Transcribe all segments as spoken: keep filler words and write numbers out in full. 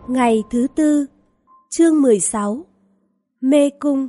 Ngày thứ tư, chương mười sáu, Mê Cung.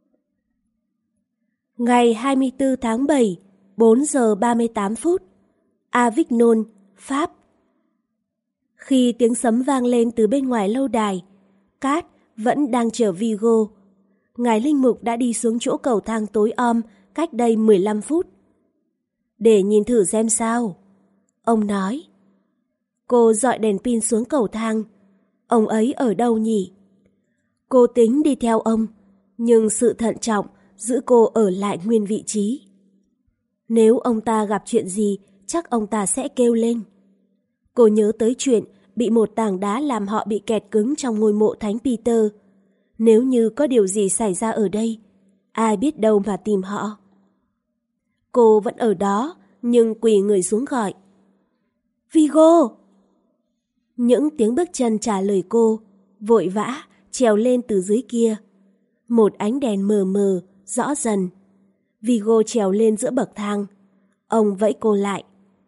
Ngày hai mươi tư tháng bảy, bốn giờ ba mươi tám phút, Avignon, Pháp. Khi tiếng sấm vang lên từ bên ngoài lâu đài, Cát vẫn đang chờ Vigo. Ngài linh mục đã đi xuống chỗ cầu thang tối om cách đây mười lăm phút. Để nhìn thử xem sao, ông nói. Cô dọi đèn pin xuống cầu thang. Ông ấy ở đâu nhỉ? Cô tính đi theo ông, nhưng sự thận trọng giữ cô ở lại nguyên vị trí. Nếu ông ta gặp chuyện gì, chắc ông ta sẽ kêu lên. Cô nhớ tới chuyện bị một tảng đá làm họ bị kẹt cứng trong ngôi mộ Thánh Peter. Nếu như có điều gì xảy ra ở đây, ai biết đâu mà tìm họ. Cô vẫn ở đó, nhưng quỳ người xuống gọi. Vigo! Những tiếng bước chân trả lời cô, vội vã, trèo lên từ dưới kia. Một ánh đèn mờ mờ, rõ dần. Vigo trèo lên giữa bậc thang. Ông vẫy cô lại.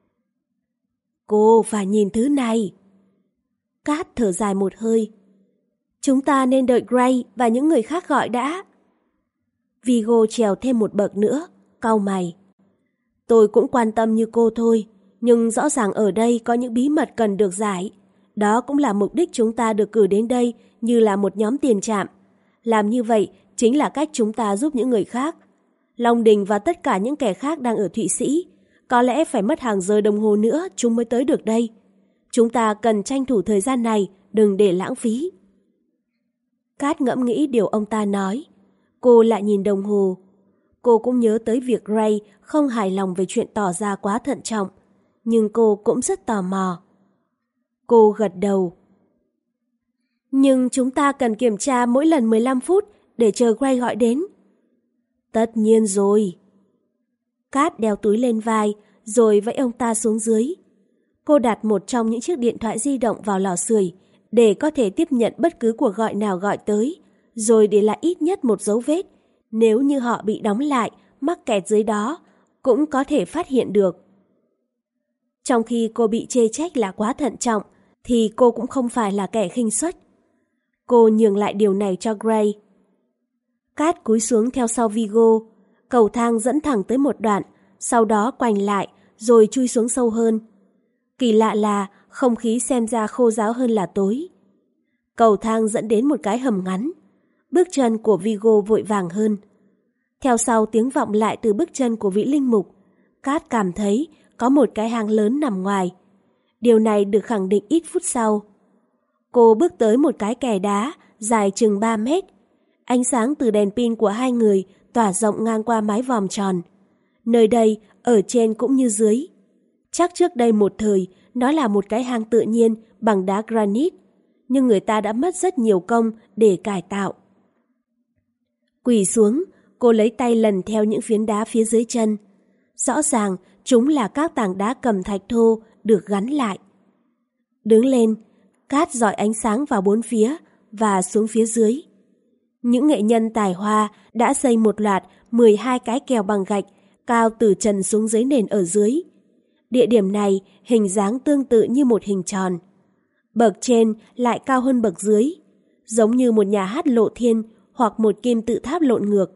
Cô phải nhìn thứ này. Cát thở dài một hơi. Chúng ta nên đợi Gray và những người khác gọi đã. Vigo trèo thêm một bậc nữa, cau mày. Tôi cũng quan tâm như cô thôi, nhưng rõ ràng ở đây có những bí mật cần được giải. Đó cũng là mục đích chúng ta được cử đến đây như là một nhóm tiền trạm. Làm như vậy chính là cách chúng ta giúp những người khác. Long Đình và tất cả những kẻ khác đang ở Thụy Sĩ. Có lẽ phải mất hàng giờ đồng hồ nữa chúng mới tới được đây. Chúng ta cần tranh thủ thời gian này, đừng để lãng phí. Cát ngẫm nghĩ điều ông ta nói. Cô lại nhìn đồng hồ. Cô cũng nhớ tới việc Gray không hài lòng về chuyện tỏ ra quá thận trọng. Nhưng cô cũng rất tò mò. Cô gật đầu. Nhưng chúng ta cần kiểm tra mỗi lần mười lăm phút để chờ Gray gọi đến. Tất nhiên rồi. Cát đeo túi lên vai, rồi vẫy ông ta xuống dưới. Cô đặt một trong những chiếc điện thoại di động vào lò sưởi để có thể tiếp nhận bất cứ cuộc gọi nào gọi tới, rồi để lại ít nhất một dấu vết. Nếu như họ bị đóng lại, mắc kẹt dưới đó, cũng có thể phát hiện được. Trong khi cô bị chê trách là quá thận trọng, thì cô cũng không phải là kẻ khinh suất. Cô nhường lại điều này cho Gray. Cát cúi xuống theo sau Vigo. Cầu thang dẫn thẳng tới một đoạn, sau đó quành lại, rồi chui xuống sâu hơn. Kỳ lạ là không khí xem ra khô ráo hơn là tối. Cầu thang dẫn đến một cái hầm ngắn. Bước chân của Vigo vội vàng hơn. Theo sau tiếng vọng lại từ bước chân của vị linh mục. Cát cảm thấy có một cái hang lớn nằm ngoài. Điều này được khẳng định ít phút sau. Cô bước tới một cái kè đá dài chừng ba mét. Ánh sáng từ đèn pin của hai người tỏa rộng ngang qua mái vòm tròn. Nơi đây, ở trên cũng như dưới. Chắc trước đây một thời, nó là một cái hang tự nhiên bằng đá granite, nhưng người ta đã mất rất nhiều công để cải tạo. Quỳ xuống, cô lấy tay lần theo những phiến đá phía dưới chân. Rõ ràng, chúng là các tảng đá cầm thạch thô được gắn lại. Đứng lên, Cát dọi ánh sáng vào bốn phía và xuống phía dưới. Những nghệ nhân tài hoa đã xây một loạt mười hai cái kèo bằng gạch cao từ trần xuống dưới nền ở dưới. Địa điểm này hình dáng tương tự như một hình tròn. Bậc trên lại cao hơn bậc dưới, giống như một nhà hát lộ thiên hoặc một kim tự tháp lộn ngược.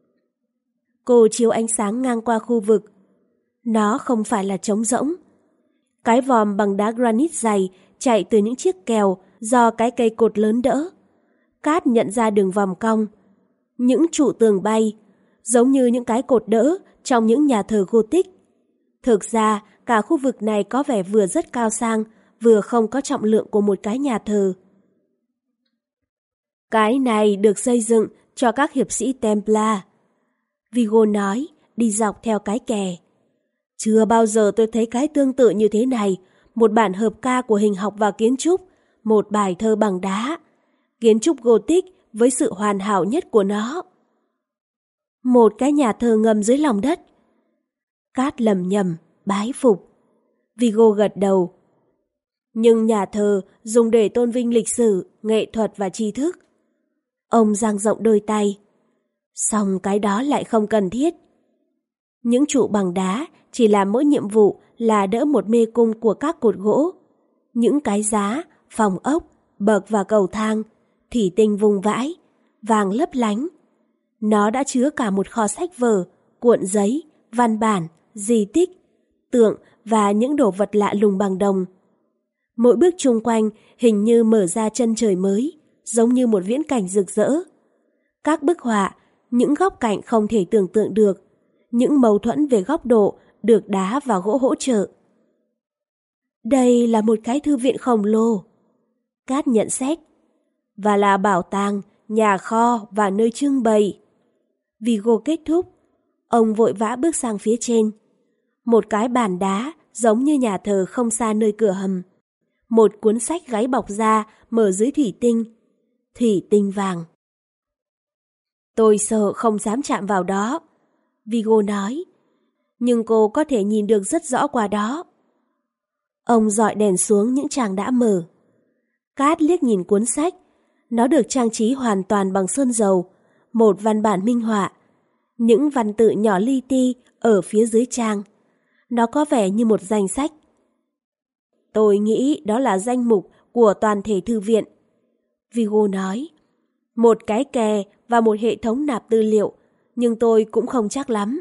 Cô chiếu ánh sáng ngang qua khu vực. Nó không phải là trống rỗng. Cái vòm bằng đá granite dày chạy từ những chiếc kèo do cái cây cột lớn đỡ. Cát nhận ra đường vòm cong. Những trụ tường bay, giống như những cái cột đỡ trong những nhà thờ Gothic. Thực ra, cả khu vực này có vẻ vừa rất cao sang, vừa không có trọng lượng của một cái nhà thờ. Cái này được xây dựng cho các hiệp sĩ Templar. Vigo nói, đi dọc theo cái kè. Chưa bao giờ tôi thấy cái tương tự như thế này, một bản hợp ca của hình học và kiến trúc, một bài thơ bằng đá. Kiến trúc Gothic với sự hoàn hảo nhất của nó. Một cái nhà thờ ngầm dưới lòng đất. Cát lầm nhầm, bái phục. Vigo gật đầu. Nhưng nhà thờ dùng để tôn vinh lịch sử, nghệ thuật và tri thức. Ông dang rộng đôi tay. Song cái đó lại không cần thiết. Những trụ bằng đá chỉ làm mỗi nhiệm vụ là đỡ một mê cung của các cột gỗ. Những cái giá, phòng ốc, bậc và cầu thang, thủy tinh vùng vãi, vàng lấp lánh. Nó đã chứa cả một kho sách vở, cuộn giấy, văn bản, di tích, tượng và những đồ vật lạ lùng bằng đồng. Mỗi bước chung quanh hình như mở ra chân trời mới, giống như một viễn cảnh rực rỡ. Các bức họa, những góc cạnh không thể tưởng tượng được, những mâu thuẫn về góc độ được đá và gỗ hỗ trợ. Đây là một cái thư viện khổng lồ, Cát nhận xét, và là bảo tàng, nhà kho và nơi trưng bày. Vigo kết thúc, ông vội vã bước sang phía trên. Một cái bàn đá giống như nhà thờ không xa nơi cửa hầm. Một cuốn sách gáy bọc da mở dưới thủy tinh, thủy tinh vàng. Tôi sợ không dám chạm vào đó, Vigo nói, nhưng cô có thể nhìn được rất rõ qua đó. Ông dọi đèn xuống những trang đã mở. Cát liếc nhìn cuốn sách, nó được trang trí hoàn toàn bằng sơn dầu, một văn bản minh họa, những văn tự nhỏ li ti ở phía dưới trang. Nó có vẻ như một danh sách. Tôi nghĩ đó là danh mục của toàn thể thư viện, Vigo nói. Một cái kè và một hệ thống nạp tư liệu, nhưng tôi cũng không chắc lắm.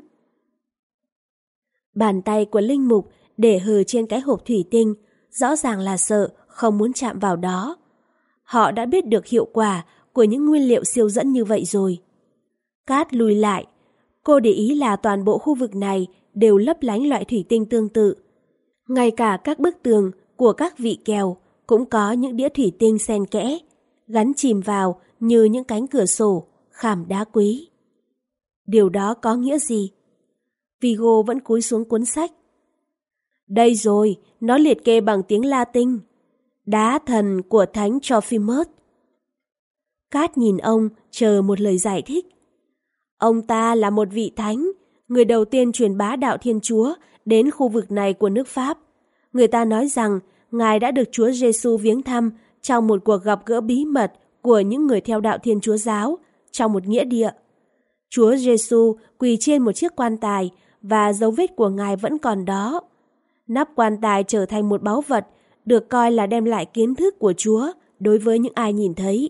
Bàn tay của linh mục để hờ trên cái hộp thủy tinh, rõ ràng là sợ, không muốn chạm vào đó. Họ đã biết được hiệu quả của những nguyên liệu siêu dẫn như vậy rồi. Cát lùi lại, cô để ý là toàn bộ khu vực này đều lấp lánh loại thủy tinh tương tự. Ngay cả các bức tường của các vị kèo cũng có những đĩa thủy tinh xen kẽ, gắn chìm vào như những cánh cửa sổ, khảm đá quý. Điều đó có nghĩa gì? Vigo vẫn cúi xuống cuốn sách. Đây rồi, nó liệt kê bằng tiếng Latin. Đá thần của thánh Trophimus. Cát nhìn ông, chờ một lời giải thích. Ông ta là một vị thánh, người đầu tiên truyền bá đạo Thiên Chúa đến khu vực này của nước Pháp. Người ta nói rằng Ngài đã được Chúa Giêsu viếng thăm trong một cuộc gặp gỡ bí mật của những người theo đạo Thiên Chúa giáo trong một nghĩa địa. Chúa Giêsu quỳ trên một chiếc quan tài và dấu vết của Ngài vẫn còn đó. Nắp quan tài trở thành một báu vật được coi là đem lại kiến thức của Chúa đối với những ai nhìn thấy.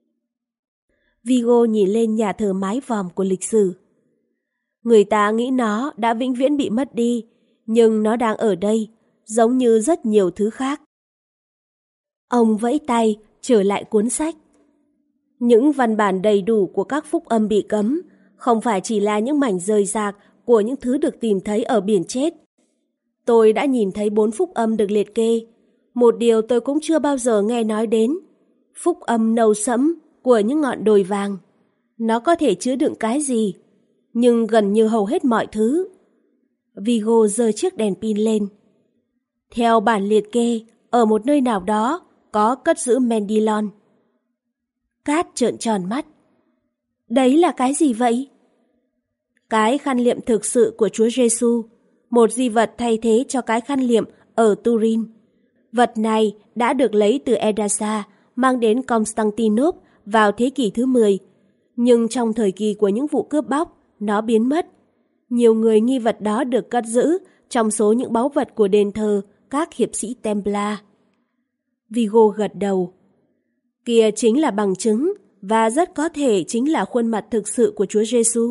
Vigo nhìn lên nhà thờ mái vòm của lịch sử. Người ta nghĩ nó đã vĩnh viễn bị mất đi, nhưng nó đang ở đây, giống như rất nhiều thứ khác. Ông vẫy tay, trở lại cuốn sách. Những văn bản đầy đủ của các phúc âm bị cấm, không phải chỉ là những mảnh rời rạc của những thứ được tìm thấy ở biển chết. Tôi đã nhìn thấy bốn phúc âm được liệt kê. Một điều tôi cũng chưa bao giờ nghe nói đến. Phúc âm nâu sẫm của những ngọn đồi vàng. Nó có thể chứa đựng cái gì? Nhưng gần như hầu hết mọi thứ. Vigo giơ chiếc đèn pin lên. Theo bản liệt kê, ở một nơi nào đó có cất giữ Mendilon. Cát trợn tròn mắt. Đấy là cái gì vậy? Cái khăn liệm thực sự của Chúa Giêsu, một di vật thay thế cho cái khăn liệm ở Turin. Vật này đã được lấy từ Edessa, mang đến Constantinople vào thế kỷ thứ mười. Nhưng trong thời kỳ của những vụ cướp bóc, nó biến mất. Nhiều người nghi vật đó được cất giữ trong số những báu vật của đền thờ các hiệp sĩ Templar. Vigo gật đầu. Kia chính là bằng chứng, và rất có thể chính là khuôn mặt thực sự của Chúa Giêsu.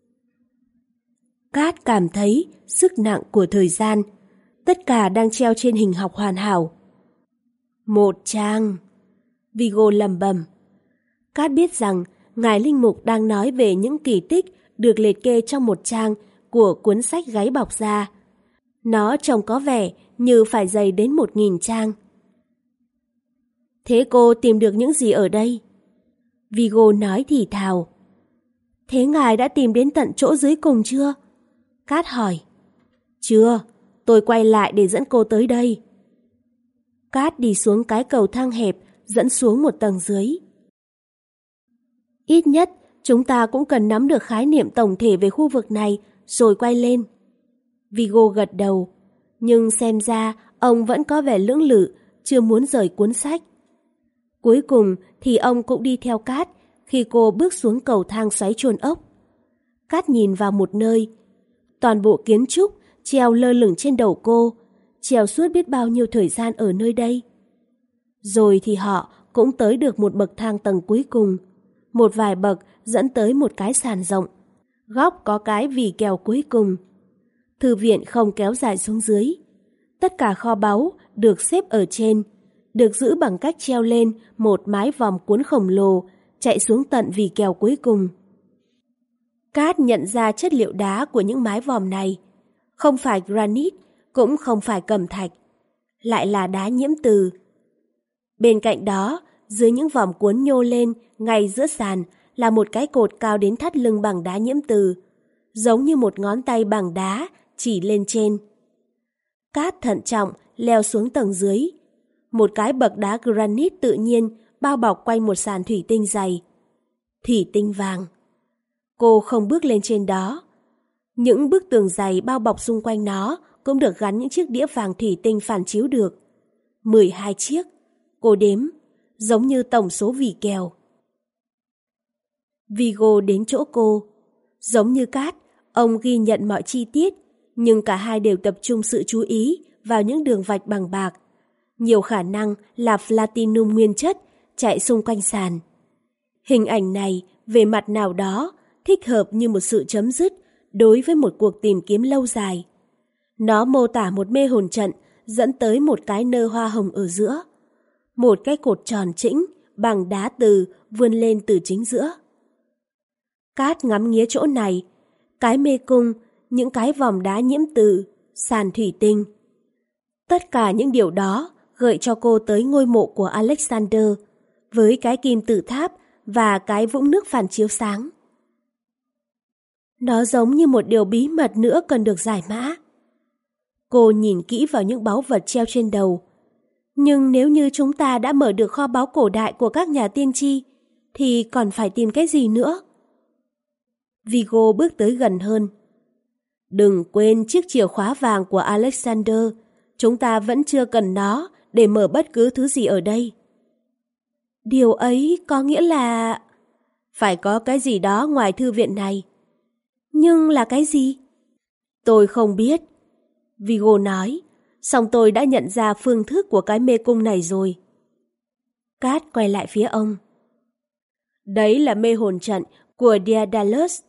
Cát cảm thấy sức nặng của thời gian, tất cả đang treo trên hình học hoàn hảo. Một trang, Vigo lẩm bẩm. Cát biết rằng Ngài Linh Mục đang nói về những kỳ tích được liệt kê trong một trang của cuốn sách gáy bọc da. Nó trông có vẻ như phải dày đến một nghìn trang. Thế cô tìm được những gì ở đây? Vigo nói thì thào. Thế ngài đã tìm đến tận chỗ dưới cùng chưa? Cát hỏi. Chưa, tôi quay lại để dẫn cô tới đây. Cát đi xuống cái cầu thang hẹp dẫn xuống một tầng dưới. Ít nhất chúng ta cũng cần nắm được khái niệm tổng thể về khu vực này rồi quay lên. Vigo gật đầu, nhưng xem ra ông vẫn có vẻ lưỡng lự, chưa muốn rời cuốn sách. Cuối cùng thì ông cũng đi theo Cát khi cô bước xuống cầu thang xoáy chôn ốc. Cát nhìn vào một nơi. Toàn bộ kiến trúc treo lơ lửng trên đầu cô, treo suốt biết bao nhiêu thời gian ở nơi đây. Rồi thì họ cũng tới được một bậc thang tầng cuối cùng. Một vài bậc dẫn tới một cái sàn rộng. Góc có cái vỉ kèo cuối cùng. Thư viện không kéo dài xuống dưới. Tất cả kho báu được xếp ở trên, được giữ bằng cách treo lên một mái vòm cuốn khổng lồ, chạy xuống tận vỉ kèo cuối cùng. Cát nhận ra chất liệu đá của những mái vòm này. Không phải granite, cũng không phải cẩm thạch. Lại là đá nhiễm từ. Bên cạnh đó, dưới những vòm cuốn nhô lên, ngay giữa sàn, là một cái cột cao đến thắt lưng bằng đá nhiễm từ, giống như một ngón tay bằng đá chỉ lên trên. Cát thận trọng leo xuống tầng dưới. Một cái bậc đá granite tự nhiên bao bọc quanh một sàn thủy tinh dày. Thủy tinh vàng. Cô không bước lên trên đó. Những bức tường dày bao bọc xung quanh nó cũng được gắn những chiếc đĩa vàng thủy tinh phản chiếu được. mười hai chiếc. Cô đếm, giống như tổng số vỉ kèo. Vigo đến chỗ cô. Giống như Cát, ông ghi nhận mọi chi tiết, nhưng cả hai đều tập trung sự chú ý vào những đường vạch bằng bạc. Nhiều khả năng là platinum nguyên chất chạy xung quanh sàn. Hình ảnh này, về mặt nào đó, thích hợp như một sự chấm dứt đối với một cuộc tìm kiếm lâu dài. Nó mô tả một mê hồn trận dẫn tới một cái nơ hoa hồng ở giữa. Một cái cột tròn chĩnh bằng đá từ vươn lên từ chính giữa. Cát ngắm nghía chỗ này, cái mê cung, những cái vòm đá nhiễm từ, sàn thủy tinh. Tất cả những điều đó gợi cho cô tới ngôi mộ của Alexander, với cái kim tự tháp và cái vũng nước phản chiếu sáng. Nó giống như một điều bí mật nữa cần được giải mã. Cô nhìn kỹ vào những báu vật treo trên đầu. Nhưng nếu như chúng ta đã mở được kho báu cổ đại của các nhà tiên tri, thì còn phải tìm cái gì nữa? Vigo bước tới gần hơn. Đừng quên chiếc chìa khóa vàng của Alexander. Chúng ta vẫn chưa cần nó để mở bất cứ thứ gì ở đây. Điều ấy có nghĩa là... Phải có cái gì đó ngoài thư viện này. Nhưng là cái gì? Tôi không biết. Vigo nói, song tôi đã nhận ra phương thức của cái mê cung này rồi. Cát quay lại phía ông. Đấy là mê hồn trận của Daedalus.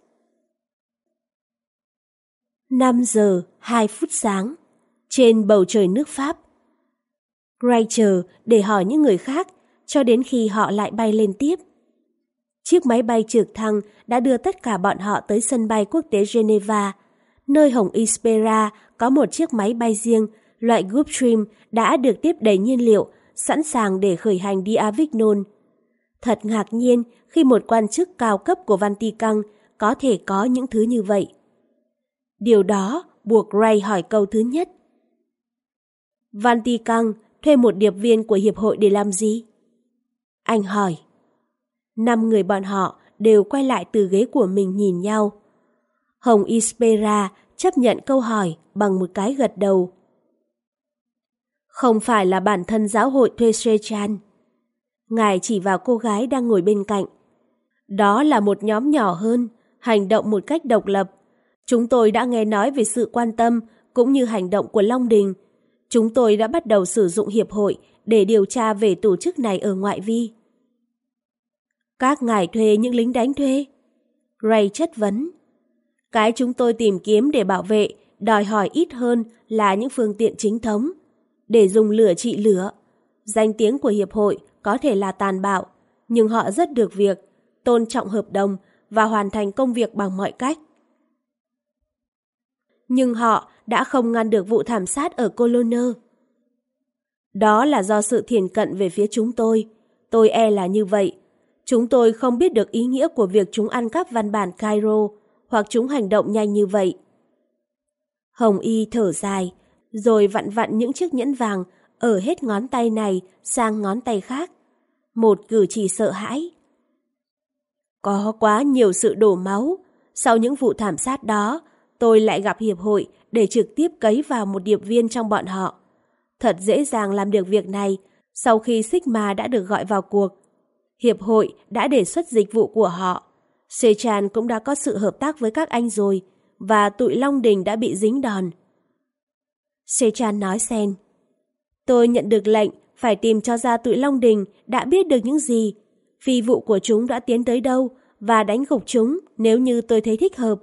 năm giờ hai phút sáng, trên bầu trời nước Pháp. Gray chờ để hỏi những người khác cho đến khi họ lại bay lên tiếp. Chiếc máy bay trực thăng đã đưa tất cả bọn họ tới sân bay quốc tế Geneva, nơi Hồng Ispera có một chiếc máy bay riêng, loại Gulfstream đã được tiếp đầy nhiên liệu, sẵn sàng để khởi hành đi Avignon. Thật ngạc nhiên khi một quan chức cao cấp của Vatican có thể có những thứ như vậy. Điều đó buộc Gray hỏi câu thứ nhất. Vatican thuê một điệp viên của hiệp hội để làm gì? Anh hỏi. Năm người bọn họ đều quay lại từ ghế của mình nhìn nhau. Hồng Ispera chấp nhận câu hỏi bằng một cái gật đầu. Không phải là bản thân giáo hội thuê Sechan. Ngài chỉ vào cô gái đang ngồi bên cạnh. Đó là một nhóm nhỏ hơn, hành động một cách độc lập. Chúng tôi đã nghe nói về sự quan tâm cũng như hành động của Long Đình. Chúng tôi đã bắt đầu sử dụng hiệp hội để điều tra về tổ chức này ở ngoại vi. Các ngài thuê những lính đánh thuê? Ray chất vấn. Cái chúng tôi tìm kiếm để bảo vệ đòi hỏi ít hơn là những phương tiện chính thống. Để dùng lửa trị lửa. Danh tiếng của hiệp hội có thể là tàn bạo, nhưng họ rất được việc, tôn trọng hợp đồng và hoàn thành công việc bằng mọi cách. Nhưng họ đã không ngăn được vụ thảm sát ở Cologne. Đó là do sự thiển cận về phía chúng tôi. Tôi e là như vậy. Chúng tôi không biết được ý nghĩa của việc chúng ăn cắp văn bản Cairo hoặc chúng hành động nhanh như vậy. Hồng Y thở dài, rồi vặn vặn những chiếc nhẫn vàng ở hết ngón tay này sang ngón tay khác. Một cử chỉ sợ hãi. Có quá nhiều sự đổ máu. Sau những vụ thảm sát đó, tôi lại gặp hiệp hội để trực tiếp cấy vào một điệp viên trong bọn họ. Thật dễ dàng làm được việc này sau khi Sigma đã được gọi vào cuộc. Hiệp hội đã đề xuất dịch vụ của họ. Sechan cũng đã có sự hợp tác với các anh rồi, và tụi Long Đình đã bị dính đòn. Sechan nói xen. Tôi nhận được lệnh phải tìm cho ra tụi Long Đình đã biết được những gì, phi vụ của chúng đã tiến tới đâu và đánh gục chúng nếu như tôi thấy thích hợp.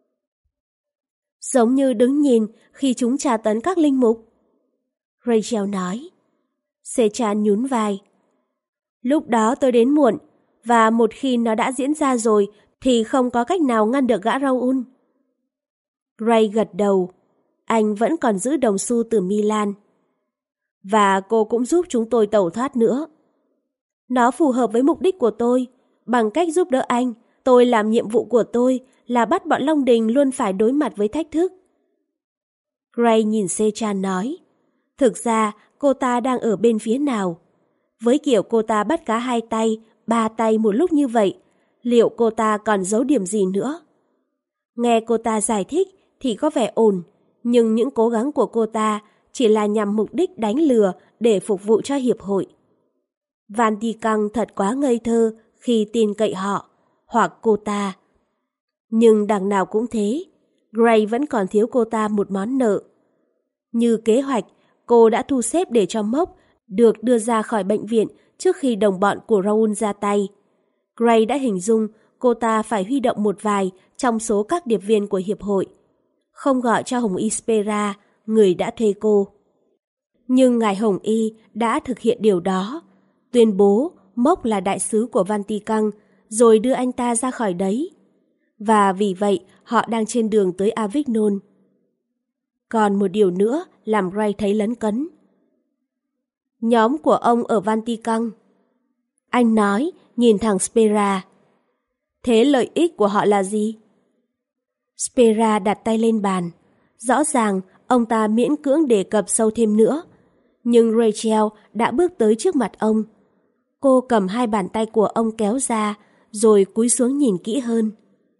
Giống như đứng nhìn khi chúng tra tấn các linh mục. Rachel nói. Sechan nhún vai. Lúc đó tôi đến muộn, và một khi nó đã diễn ra rồi thì không có cách nào ngăn được gã Raoul. Gray gật đầu. Anh vẫn còn giữ đồng xu từ Milan. Và cô cũng giúp chúng tôi tẩu thoát nữa. Nó phù hợp với mục đích của tôi. Bằng cách giúp đỡ anh, tôi làm nhiệm vụ của tôi là bắt bọn Long Đình luôn phải đối mặt với thách thức. Gray nhìn Sechan nói. Thực ra, cô ta đang ở bên phía nào? Với kiểu cô ta bắt cá hai tay, ba tay một lúc như vậy, liệu cô ta còn giấu điểm gì nữa? Nghe cô ta giải thích thì có vẻ ổn, nhưng những cố gắng của cô ta chỉ là nhằm mục đích đánh lừa để phục vụ cho hiệp hội. Van Tikang thật quá ngây thơ khi tin cậy họ, hoặc cô ta. Nhưng đằng nào cũng thế, Gray vẫn còn thiếu cô ta một món nợ. Như kế hoạch, cô đã thu xếp để cho Mốc được đưa ra khỏi bệnh viện trước khi đồng bọn của Raoul ra tay. Gray đã hình dung cô ta phải huy động một vài trong số các điệp viên của hiệp hội, không gọi cho Hồng Y Spera, người đã thuê cô. Nhưng ngài Hồng Y đã thực hiện điều đó, tuyên bố Mốc là đại sứ của Van Tikang, rồi đưa anh ta ra khỏi đấy. Và vì vậy họ đang trên đường tới Avignon. Còn một điều nữa làm Gray thấy lấn cấn. Nhóm của ông ở Van Tikang. Anh nói, nhìn thằng Spera. Thế lợi ích của họ là gì? Spera đặt tay lên bàn. Rõ ràng ông ta miễn cưỡng đề cập sâu thêm nữa. Nhưng Rachel đã bước tới trước mặt ông. Cô cầm hai bàn tay của ông kéo ra, rồi cúi xuống nhìn kỹ hơn.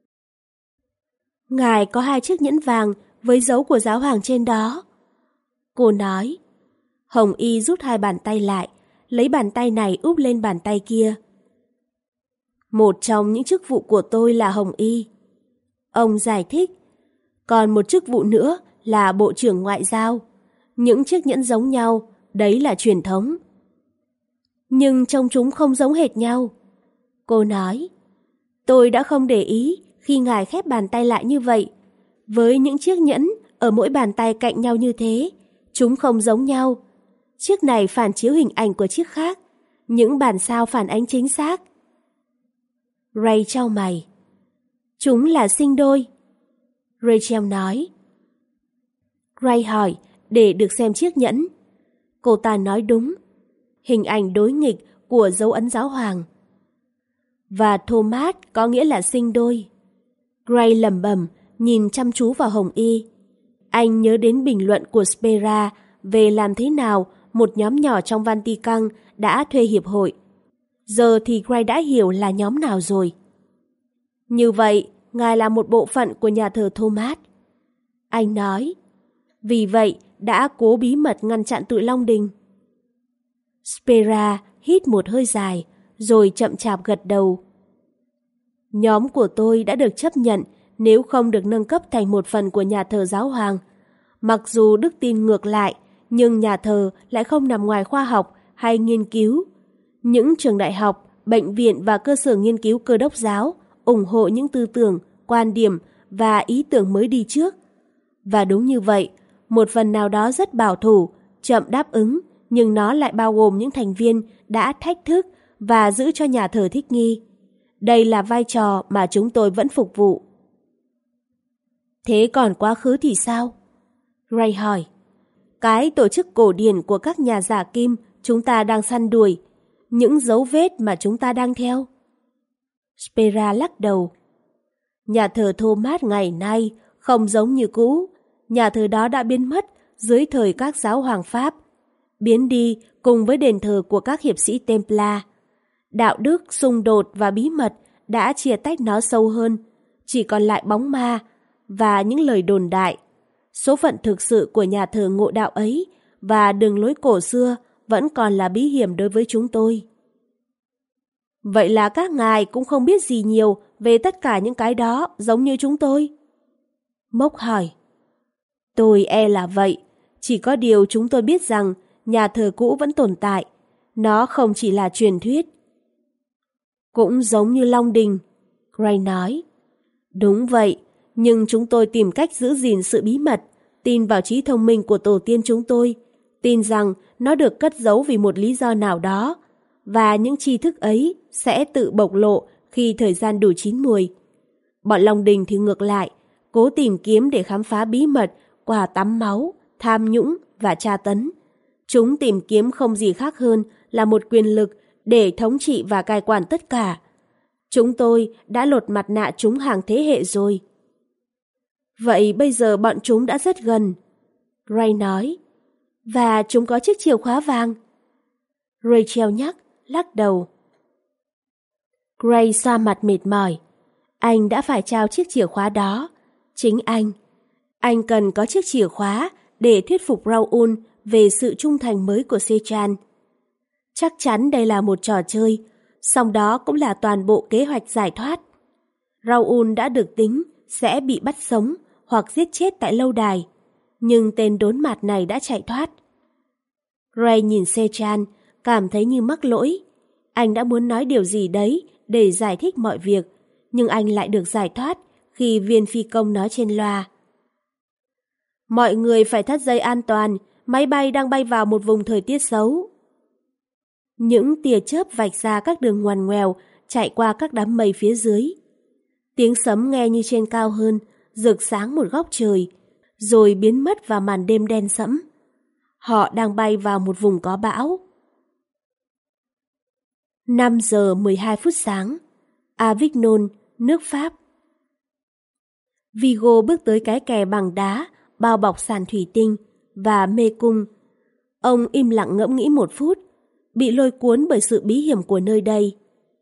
Ngài có hai chiếc nhẫn vàng với dấu của giáo hoàng trên đó. Cô nói. Hồng Y rút hai bàn tay lại, lấy bàn tay này úp lên bàn tay kia. Một trong những chức vụ của tôi là Hồng Y. Ông giải thích. Còn một chức vụ nữa là Bộ trưởng Ngoại giao. Những chiếc nhẫn giống nhau, đấy là truyền thống. Nhưng trông chúng không giống hệt nhau. Cô nói. Tôi đã không để ý khi ngài khép bàn tay lại như vậy. Với những chiếc nhẫn ở mỗi bàn tay cạnh nhau như thế, chúng không giống nhau. Chiếc này phản chiếu hình ảnh của chiếc khác, những bản sao phản ánh chính xác. Ray chau mày. Chúng là sinh đôi. Rachel nói. Ray hỏi để được xem chiếc nhẫn. Cô ta nói đúng. Hình ảnh đối nghịch của dấu ấn giáo hoàng. Và Thomas có nghĩa là sinh đôi. Gray lẩm bẩm nhìn chăm chú vào Hồng Y. Anh nhớ đến bình luận của Spera về làm thế nào một nhóm nhỏ trong Van Tikang đã thuê hiệp hội. Giờ thì Gray đã hiểu là nhóm nào rồi. Như vậy, ngài là một bộ phận của nhà thờ Thomas. Anh nói. Vì vậy, đã cố bí mật ngăn chặn tụi Long Đình. Spera hít một hơi dài, rồi chậm chạp gật đầu. Nhóm của tôi đã được chấp nhận nếu không được nâng cấp thành một phần của nhà thờ giáo hoàng. Mặc dù đức tin ngược lại, nhưng nhà thờ lại không nằm ngoài khoa học hay nghiên cứu. Những trường đại học, bệnh viện và cơ sở nghiên cứu Cơ đốc giáo ủng hộ những tư tưởng, quan điểm và ý tưởng mới đi trước. Và đúng như vậy, một phần nào đó rất bảo thủ, chậm đáp ứng, nhưng nó lại bao gồm những thành viên đã thách thức và giữ cho nhà thờ thích nghi. Đây là vai trò mà chúng tôi vẫn phục vụ. Thế còn quá khứ thì sao? Ray hỏi. Cái tổ chức cổ điển của các nhà giả kim chúng ta đang săn đuổi, những dấu vết mà chúng ta đang theo. Spera lắc đầu. Nhà thờ Thomas ngày nay không giống như cũ. Nhà thờ đó đã biến mất dưới thời các giáo hoàng Pháp, biến đi cùng với đền thờ của các hiệp sĩ Templar. Đạo đức, xung đột và bí mật đã chia tách nó sâu hơn, chỉ còn lại bóng ma và những lời đồn đại. Số phận thực sự của nhà thờ ngộ đạo ấy và đường lối cổ xưa vẫn còn là bí hiểm đối với chúng tôi. Vậy là các ngài cũng không biết gì nhiều về tất cả những cái đó giống như chúng tôi? Mốc hỏi. Tôi e là vậy. Chỉ có điều chúng tôi biết rằng nhà thờ cũ vẫn tồn tại. Nó không chỉ là truyền thuyết. Cũng giống như Long Đình, Gray nói. Đúng vậy, nhưng chúng tôi tìm cách giữ gìn sự bí mật, tin vào trí thông minh của tổ tiên chúng tôi, tin rằng nó được cất giấu vì một lý do nào đó, và những tri thức ấy sẽ tự bộc lộ khi thời gian đủ chín muồi. Bọn Long Đình thì ngược lại, cố tìm kiếm để khám phá bí mật qua tắm máu, tham nhũng và tra tấn. Chúng tìm kiếm không gì khác hơn là một quyền lực để thống trị và cai quản tất cả. Chúng tôi đã lột mặt nạ chúng hàng thế hệ rồi. Vậy bây giờ bọn chúng đã rất gần, Gray nói. Và chúng có chiếc chìa khóa vàng. Rachel nhắc, lắc đầu. Gray xoa mặt mệt mỏi. Anh đã phải trao chiếc chìa khóa đó. Chính anh. Anh cần có chiếc chìa khóa để thuyết phục Raoul về sự trung thành mới của Sechan. Chắc chắn đây là một trò chơi, song đó cũng là toàn bộ kế hoạch giải thoát. Raoul đã được tính sẽ bị bắt sống hoặc giết chết tại lâu đài, nhưng tên đốn mặt này đã chạy thoát. Gray nhìn Sechan, cảm thấy như mắc lỗi. Anh đã muốn nói điều gì đấy để giải thích mọi việc, nhưng anh lại được giải thoát khi viên phi công nói trên loa. Mọi người phải thắt dây an toàn, máy bay đang bay vào một vùng thời tiết xấu. Những tia chớp vạch ra các đường ngoằn ngoèo chạy qua các đám mây phía dưới. Tiếng sấm nghe như trên cao hơn, rực sáng một góc trời, rồi biến mất vào màn đêm đen sẫm. Họ đang bay vào một vùng có bão. năm giờ mười hai phút sáng, Avignon, nước Pháp. Vigo bước tới cái kè bằng đá, bao bọc sàn thủy tinh và mê cung. Ông im lặng ngẫm nghĩ một phút, bị lôi cuốn bởi sự bí hiểm của nơi đây.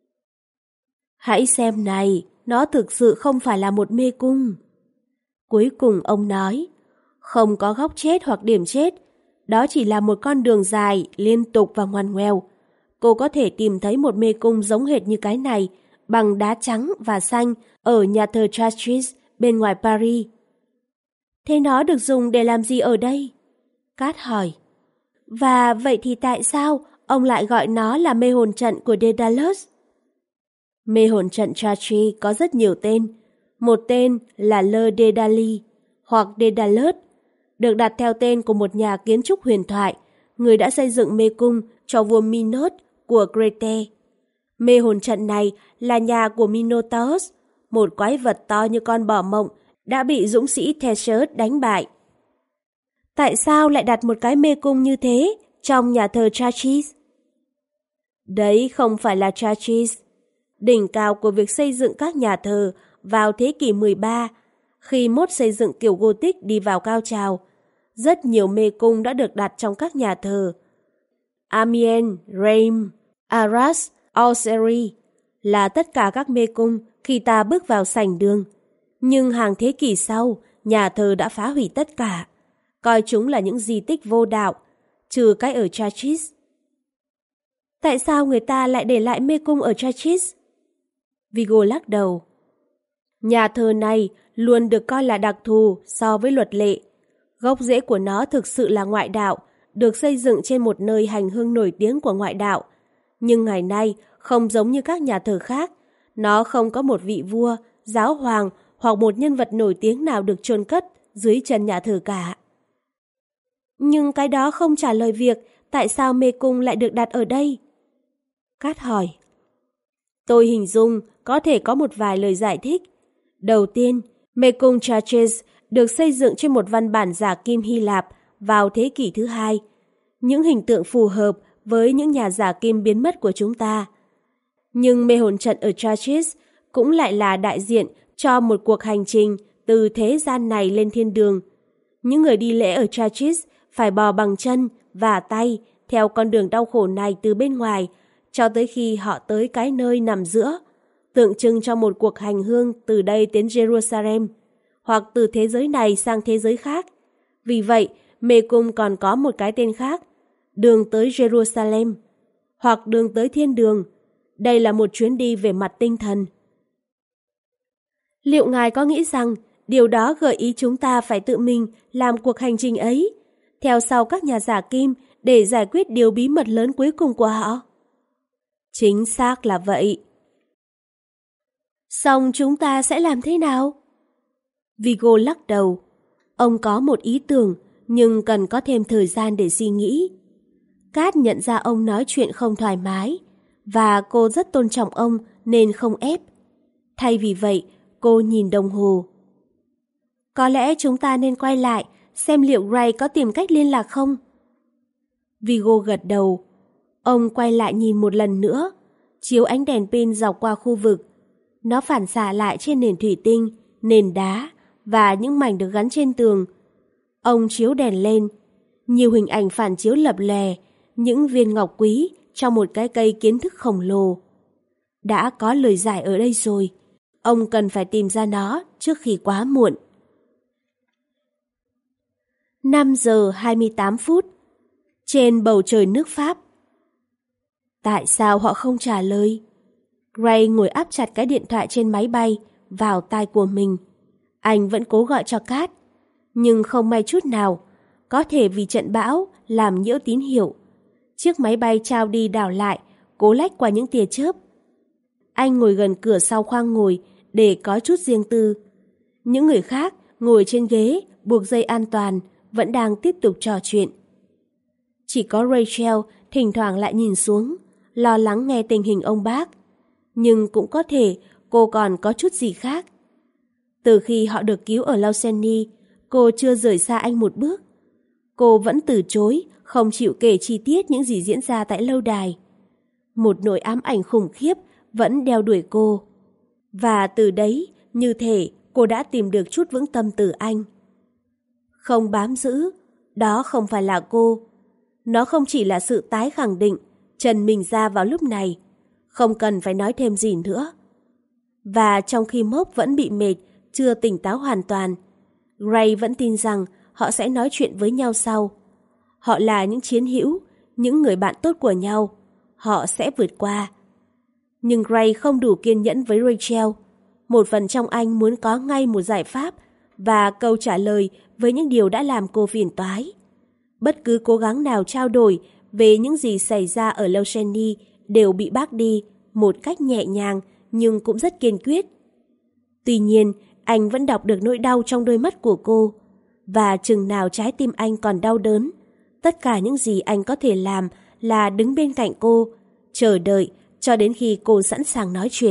Hãy xem này, nó thực sự không phải là một mê cung. Cuối cùng ông nói, không có góc chết hoặc điểm chết, đó chỉ là một con đường dài, liên tục và ngoằn ngoèo. Cô có thể tìm thấy một mê cung giống hệt như cái này, bằng đá trắng và xanh ở nhà thờ Chartres bên ngoài Paris. Thế nó được dùng để làm gì ở đây? Cát hỏi. Và vậy thì tại sao ông lại gọi nó là mê hồn trận của Daedalus? Mê hồn trận Chartres có rất nhiều tên. Một tên là Le Daedali hoặc Daedalus, được đặt theo tên của một nhà kiến trúc huyền thoại, người đã xây dựng mê cung cho vua Minos của Crete. Mê hồn trận này là nhà của Minotaurus, một quái vật to như con bò mộng đã bị dũng sĩ Theseus đánh bại. Tại sao lại đặt một cái mê cung như thế trong nhà thờ Chartres? Đấy không phải là Chartres. Đỉnh cao của việc xây dựng các nhà thờ vào thế kỷ mười ba, khi mốt xây dựng kiểu Gothic đi vào cao trào, rất nhiều mê cung đã được đặt trong các nhà thờ. Amiens, Reims, Arras, Auxerre là tất cả các mê cung khi ta bước vào sảnh đường. Nhưng hàng thế kỷ sau, nhà thờ đã phá hủy tất cả, coi chúng là những di tích vô đạo, trừ cái ở Chartres. Tại sao người ta lại để lại mê cung ở Chartres? Vigo lắc đầu. Nhà thờ này luôn được coi là đặc thù so với luật lệ. Gốc rễ của nó thực sự là ngoại đạo, được xây dựng trên một nơi hành hương nổi tiếng của ngoại đạo. Nhưng ngày nay, không giống như các nhà thờ khác, nó không có một vị vua, giáo hoàng hoặc một nhân vật nổi tiếng nào được chôn cất dưới chân nhà thờ cả. Nhưng cái đó không trả lời việc tại sao mê cung lại được đặt ở đây? Cát hỏi. Tôi hình dung có thể có một vài lời giải thích. Đầu tiên, mê cung Chartres được xây dựng trên một văn bản giả kim Hy Lạp vào thế kỷ thứ hai. Những hình tượng phù hợp với những nhà giả kim biến mất của chúng ta. Nhưng mê hồn trận ở Chartres cũng lại là đại diện cho một cuộc hành trình từ thế gian này lên thiên đường. Những người đi lễ ở Chartres phải bò bằng chân và tay theo con đường đau khổ này từ bên ngoài cho tới khi họ tới cái nơi nằm giữa, tượng trưng cho một cuộc hành hương từ đây đến Jerusalem, hoặc từ thế giới này sang thế giới khác. Vì vậy, mê cung còn có một cái tên khác, đường tới Jerusalem, hoặc đường tới thiên đường. Đây là một chuyến đi về mặt tinh thần. Liệu ngài có nghĩ rằng điều đó gợi ý chúng ta phải tự mình làm cuộc hành trình ấy, theo sau các nhà giả kim để giải quyết điều bí mật lớn cuối cùng của họ. Chính xác là vậy. Xong chúng ta sẽ làm thế nào? Vigo lắc đầu. Ông có một ý tưởng, nhưng cần có thêm thời gian để suy nghĩ. Cát nhận ra ông nói chuyện không thoải mái, và cô rất tôn trọng ông nên không ép. Thay vì vậy, cô nhìn đồng hồ. Có lẽ chúng ta nên quay lại, xem liệu Gray có tìm cách liên lạc không? Vigo gật đầu. Ông quay lại nhìn một lần nữa, chiếu ánh đèn pin dọc qua khu vực. Nó phản xạ lại trên nền thủy tinh, nền đá và những mảnh được gắn trên tường. Ông chiếu đèn lên, nhiều hình ảnh phản chiếu lập lòe, những viên ngọc quý trong một cái cây kiến thức khổng lồ. Đã có lời giải ở đây rồi, ông cần phải tìm ra nó trước khi quá muộn. năm giờ hai mươi tám phút. Trên bầu trời nước Pháp. Tại sao họ không trả lời? Gray ngồi áp chặt cái điện thoại trên máy bay vào tai của mình. Anh vẫn cố gọi cho Cát, nhưng không may chút nào. Có thể vì trận bão làm nhiễu tín hiệu. Chiếc máy bay trao đi đảo lại, cố lách qua những tia chớp. Anh ngồi gần cửa sau khoang ngồi để có chút riêng tư. Những người khác ngồi trên ghế buộc dây an toàn vẫn đang tiếp tục trò chuyện. Chỉ có Rachel thỉnh thoảng lại nhìn xuống, lo lắng nghe tình hình ông bác. Nhưng cũng có thể cô còn có chút gì khác. Từ khi họ được cứu ở Lausanne, cô chưa rời xa anh một bước. Cô vẫn từ chối, không chịu kể chi tiết những gì diễn ra tại lâu đài. Một nỗi ám ảnh khủng khiếp vẫn đeo đuổi cô. Và từ đấy, như thể cô đã tìm được chút vững tâm từ anh. Không bám giữ, đó không phải là cô. Nó không chỉ là sự tái khẳng định, trần mình ra vào lúc này. Không cần phải nói thêm gì nữa. Và trong khi Mốc vẫn bị mệt, chưa tỉnh táo hoàn toàn, Gray vẫn tin rằng họ sẽ nói chuyện với nhau sau. Họ là những chiến hữu, những người bạn tốt của nhau. Họ sẽ vượt qua. Nhưng Gray không đủ kiên nhẫn với Rachel. Một phần trong anh muốn có ngay một giải pháp và câu trả lời với những điều đã làm cô phiền toái. Bất cứ cố gắng nào trao đổi về những gì xảy ra ở Lausanne đều bị bác đi một cách nhẹ nhàng nhưng cũng rất kiên quyết. Tuy nhiên, anh vẫn đọc được nỗi đau trong đôi mắt của cô, và chừng nào trái tim anh còn đau đớn, tất cả những gì anh có thể làm là đứng bên cạnh cô, chờ đợi cho đến khi cô sẵn sàng nói chuyện.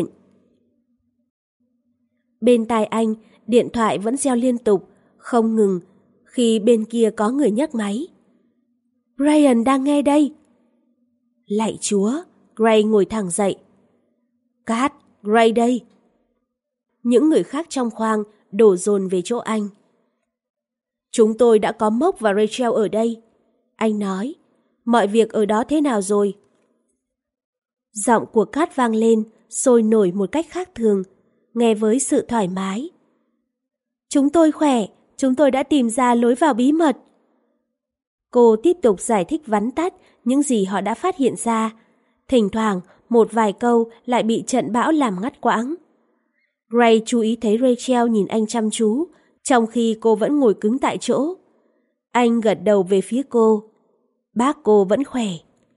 Bên tai anh, điện thoại vẫn reo liên tục, không ngừng, khi bên kia có người nhấc máy. Brian đang nghe đây. Lạy Chúa, Gray ngồi thẳng dậy. Cát, Gray đây. Những người khác trong khoang đổ dồn về chỗ anh. Chúng tôi đã có Mốc và Rachel ở đây. Anh nói, mọi việc ở đó thế nào rồi? Giọng của Cát vang lên, sôi nổi một cách khác thường, nghe với sự thoải mái. Chúng tôi khỏe, chúng tôi đã tìm ra lối vào bí mật. Cô tiếp tục giải thích vắn tắt những gì họ đã phát hiện ra. Thỉnh thoảng, một vài câu lại bị trận bão làm ngắt quãng. Gray chú ý thấy Rachel nhìn anh chăm chú, trong khi cô vẫn ngồi cứng tại chỗ. Anh gật đầu về phía cô. Bác cô vẫn khỏe.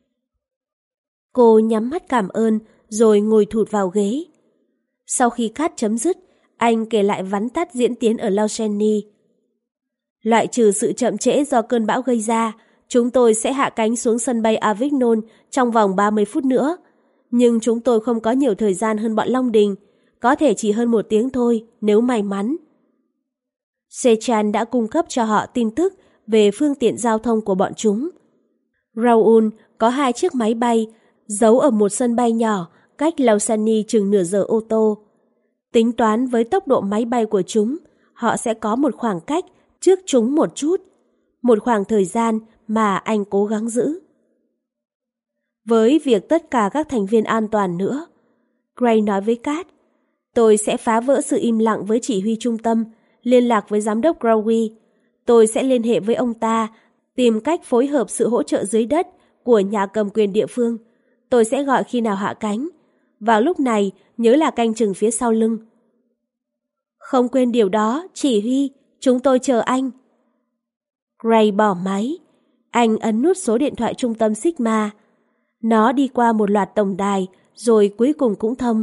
Cô nhắm mắt cảm ơn, rồi ngồi thụt vào ghế. Sau khi cát chấm dứt, anh kể lại vắn tắt diễn tiến ở Lausanne. Loại trừ sự chậm trễ do cơn bão gây ra, chúng tôi sẽ hạ cánh xuống sân bay Avignon trong vòng ba mươi phút nữa. Nhưng chúng tôi không có nhiều thời gian hơn bọn Long Đình, có thể chỉ hơn một tiếng thôi, nếu may mắn. Sechan đã cung cấp cho họ tin tức về phương tiện giao thông của bọn chúng. Raoul có hai chiếc máy bay giấu ở một sân bay nhỏ cách Lausanne chừng nửa giờ ô tô. Tính toán với tốc độ máy bay của chúng, họ sẽ có một khoảng cách trước chúng một chút, một khoảng thời gian mà anh cố gắng giữ. Với việc tất cả các thành viên an toàn nữa, Gray nói với Cát, tôi sẽ phá vỡ sự im lặng với chỉ huy trung tâm, liên lạc với giám đốc Growy. Tôi sẽ liên hệ với ông ta, tìm cách phối hợp sự hỗ trợ dưới đất của nhà cầm quyền địa phương. Tôi sẽ gọi khi nào hạ cánh. Vào lúc này, nhớ là canh chừng phía sau lưng. Không quên điều đó, chỉ huy, chúng tôi chờ anh. Gray bỏ máy. Anh ấn nút số điện thoại trung tâm Sigma. Nó đi qua một loạt tổng đài, rồi cuối cùng cũng thông.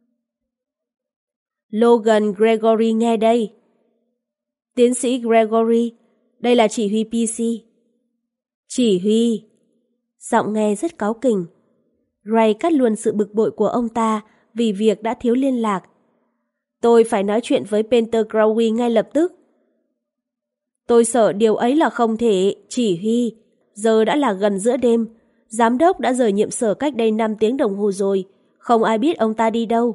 Logan Gregory nghe đây. Tiến sĩ Gregory, đây là chỉ huy pê xê. Chỉ huy. Giọng nghe rất cáu kỉnh. Gray cắt luôn sự bực bội của ông ta vì việc đã thiếu liên lạc. Tôi phải nói chuyện với Peter Crowley ngay lập tức. Tôi sợ điều ấy là không thể, chỉ huy. Giờ đã là gần giữa đêm. Giám đốc đã rời nhiệm sở cách đây năm tiếng đồng hồ rồi. Không ai biết ông ta đi đâu.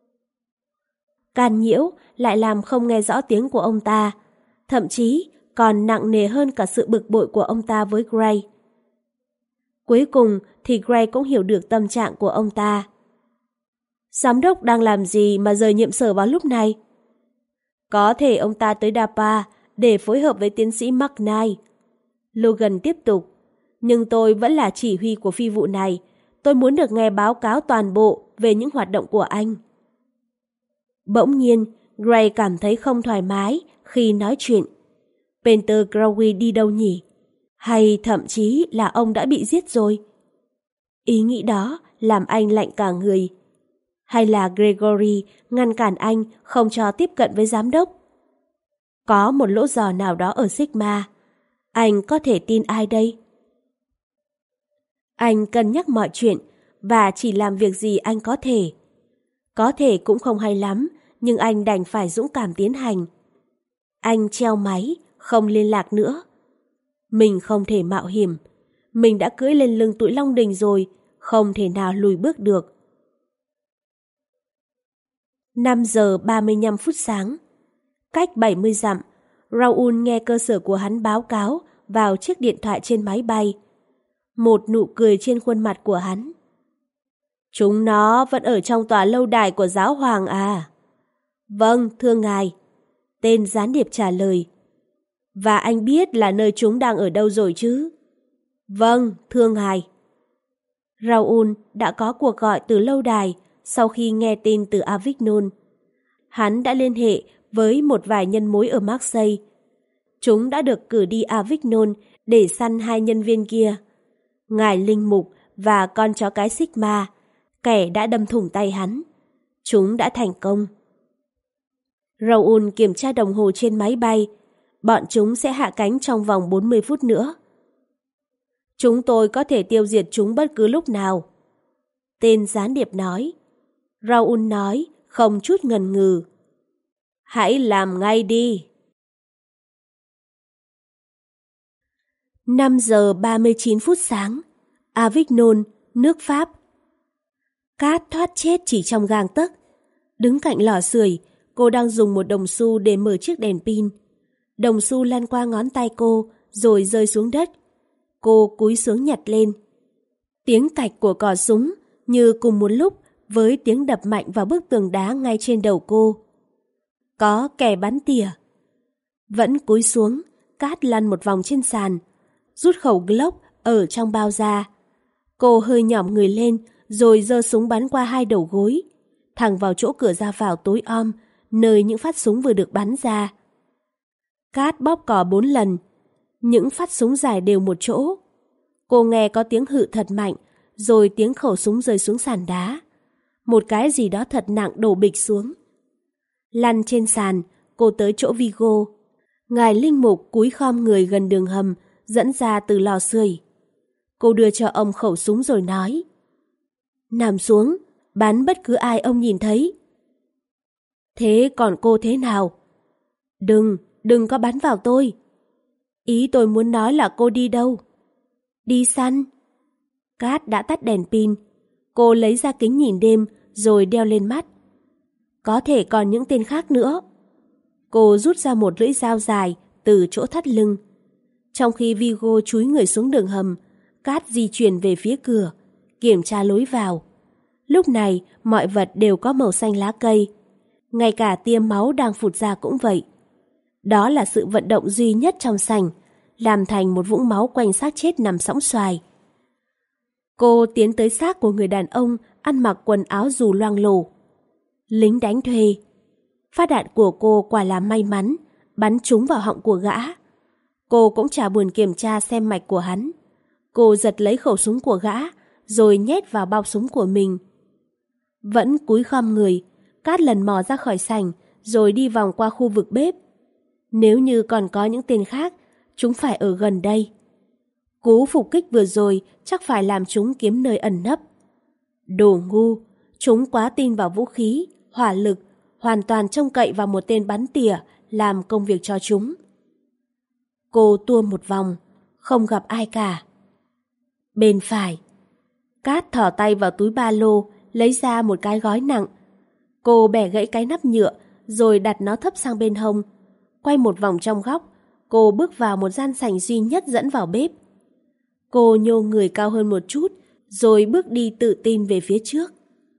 Can nhiễu lại làm không nghe rõ tiếng của ông ta. Thậm chí còn nặng nề hơn cả sự bực bội của ông ta với Gray. Cuối cùng thì Gray cũng hiểu được tâm trạng của ông ta. Giám đốc đang làm gì mà rời nhiệm sở vào lúc này? Có thể ông ta tới Dapa để phối hợp với tiến sĩ McKnight. Logan tiếp tục. Nhưng tôi vẫn là chỉ huy của phi vụ này. Tôi muốn được nghe báo cáo toàn bộ về những hoạt động của anh. Bỗng nhiên, Gray cảm thấy không thoải mái khi nói chuyện. Peter Crowley đi đâu nhỉ? Hay thậm chí là ông đã bị giết rồi? Ý nghĩ đó làm anh lạnh cả người. Hay là Gregory ngăn cản anh không cho tiếp cận với giám đốc? Có một lỗ giò nào đó ở Sigma. Anh có thể tin ai đây? Anh cân nhắc mọi chuyện và chỉ làm việc gì anh có thể. Có thể cũng không hay lắm, nhưng anh đành phải dũng cảm tiến hành. Anh treo máy, không liên lạc nữa. Mình không thể mạo hiểm. Mình đã cưỡi lên lưng tụi Long Đình rồi, không thể nào lùi bước được. năm giờ ba mươi lăm phút sáng. Cách bảy mươi dặm, Raoul nghe cơ sở của hắn báo cáo vào chiếc điện thoại trên máy bay. Một nụ cười trên khuôn mặt của hắn. Chúng nó vẫn ở trong tòa lâu đài của giáo hoàng à? Vâng, thưa ngài. Tên gián điệp trả lời. Và anh biết là nơi chúng đang ở đâu rồi chứ? Vâng, thưa ngài. Raoul đã có cuộc gọi từ lâu đài sau khi nghe tin từ Avignon. Hắn đã liên hệ với một vài nhân mối ở Marseille. Chúng đã được cử đi Avignon để săn hai nhân viên kia. Ngài Linh Mục và con chó cái Sigma, kẻ đã đâm thủng tay hắn. Chúng đã thành công. Raoul kiểm tra đồng hồ trên máy bay. Bọn chúng sẽ hạ cánh trong vòng bốn mươi phút nữa. Chúng tôi có thể tiêu diệt chúng bất cứ lúc nào. Tên gián điệp nói. Raoul nói, không chút ngần ngừ. Hãy làm ngay đi. năm giờ ba mươi chín phút sáng. Avignon, nước Pháp. Cát thoát chết chỉ trong gang tấc. Đứng cạnh lò sưởi, cô đang dùng một đồng xu để mở chiếc đèn pin. Đồng xu lăn qua ngón tay cô, rồi rơi xuống đất. Cô cúi xuống nhặt lên. Tiếng cạch của cò súng như cùng một lúc với tiếng đập mạnh vào bức tường đá ngay trên đầu cô. Có kẻ bắn tỉa. Vẫn cúi xuống, Cát lăn một vòng trên sàn, rút khẩu Glock ở trong bao ra. Cô hơi nhỏm người lên, rồi giơ súng bắn qua hai đầu gối, thẳng vào chỗ cửa ra vào tối om, nơi những phát súng vừa được bắn ra. Cát bóp cò bốn lần, những phát súng dài đều một chỗ. Cô nghe có tiếng hự thật mạnh, rồi tiếng khẩu súng rơi xuống sàn đá. Một cái gì đó thật nặng đổ bịch xuống. Lăn trên sàn, cô tới chỗ Vigo. Ngài Linh Mục cúi khom người gần đường hầm dẫn ra từ lò sưởi. Cô đưa cho ông khẩu súng rồi nói: Nằm xuống, bắn bất cứ ai ông nhìn thấy. Thế còn cô thế nào? Đừng, đừng có bắn vào tôi. Ý tôi muốn nói là cô đi đâu? Đi săn. Cát đã tắt đèn pin. Cô lấy ra kính nhìn đêm rồi đeo lên mắt. Có thể còn những tên khác nữa. Cô rút ra một lưỡi dao dài từ chỗ thắt lưng. Trong khi Vigo chúi người xuống đường hầm, Cát di chuyển về phía cửa, kiểm tra lối vào. Lúc này, mọi vật đều có màu xanh lá cây. Ngay cả tia máu đang phụt ra cũng vậy. Đó là sự vận động duy nhất trong sảnh, làm thành một vũng máu quanh xác chết nằm sõng xoài. Cô tiến tới xác của người đàn ông ăn mặc quần áo dù loang lổ. Lính đánh thuê. Phát đạn của cô quả là may mắn, bắn trúng vào họng của gã. Cô cũng chả buồn kiểm tra xem mạch của hắn. Cô giật lấy khẩu súng của gã, rồi nhét vào bao súng của mình. Vẫn cúi khom người, Cát lần mò ra khỏi sảnh, rồi đi vòng qua khu vực bếp. Nếu như còn có những tên khác, chúng phải ở gần đây. Cú phục kích vừa rồi chắc phải làm chúng kiếm nơi ẩn nấp. Đồ ngu, chúng quá tin vào vũ khí, hỏa lực, hoàn toàn trông cậy vào một tên bắn tỉa làm công việc cho chúng. Cô tua một vòng, không gặp ai cả. Bên phải, Cát thò tay vào túi ba lô, lấy ra một cái gói nặng. Cô bẻ gãy cái nắp nhựa, rồi đặt nó thấp sang bên hông. Quay một vòng trong góc, cô bước vào một gian sảnh duy nhất dẫn vào bếp. Cô nhô người cao hơn một chút, rồi bước đi tự tin về phía trước.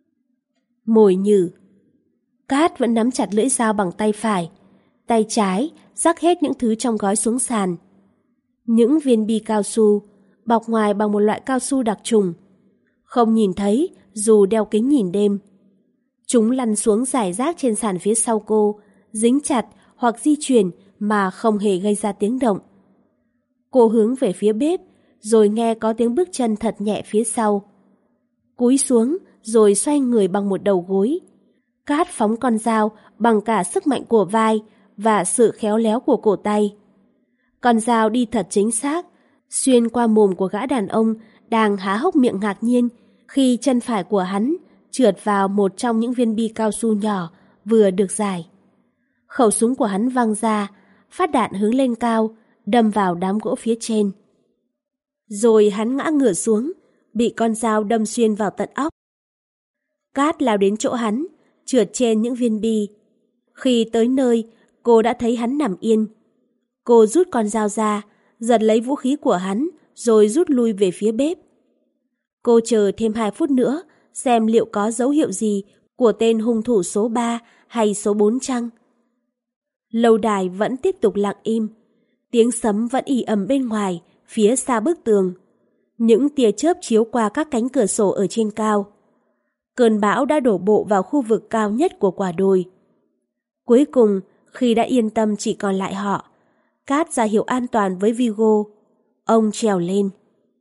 Mồi nhử. Cát vẫn nắm chặt lưỡi dao bằng tay phải. Tay trái rắc hết những thứ trong gói xuống sàn. Những viên bi cao su, bọc ngoài bằng một loại cao su đặc trùng. Không nhìn thấy dù đeo kính nhìn đêm. Chúng lăn xuống rải rác trên sàn phía sau cô, dính chặt hoặc di chuyển mà không hề gây ra tiếng động. Cô hướng về phía bếp, rồi nghe có tiếng bước chân thật nhẹ phía sau. Cúi xuống, rồi xoay người bằng một đầu gối. Cát phóng con dao bằng cả sức mạnh của vai và sự khéo léo của cổ tay. Con dao đi thật chính xác, xuyên qua mồm của gã đàn ông đang há hốc miệng ngạc nhiên khi chân phải của hắn trượt vào một trong những viên bi cao su nhỏ vừa được rải. Khẩu súng của hắn văng ra, phát đạn hướng lên cao, đâm vào đám gỗ phía trên. Rồi hắn ngã ngửa xuống, bị con dao đâm xuyên vào tận óc. Cát lao đến chỗ hắn, trượt trên những viên bi. Khi tới nơi, cô đã thấy hắn nằm yên. Cô rút con dao ra, giật lấy vũ khí của hắn, rồi rút lui về phía bếp. Cô chờ thêm hai phút nữa, xem liệu có dấu hiệu gì của tên hung thủ số ba hay số bốn chăng. Lâu đài vẫn tiếp tục lặng im. Tiếng sấm vẫn ì ầm bên ngoài, phía xa bức tường. Những tia chớp chiếu qua các cánh cửa sổ ở trên cao. Cơn bão đã đổ bộ vào khu vực cao nhất của quả đồi. Cuối cùng, khi đã yên tâm chỉ còn lại họ, Cát ra hiệu an toàn với Vigo. Ông trèo lên.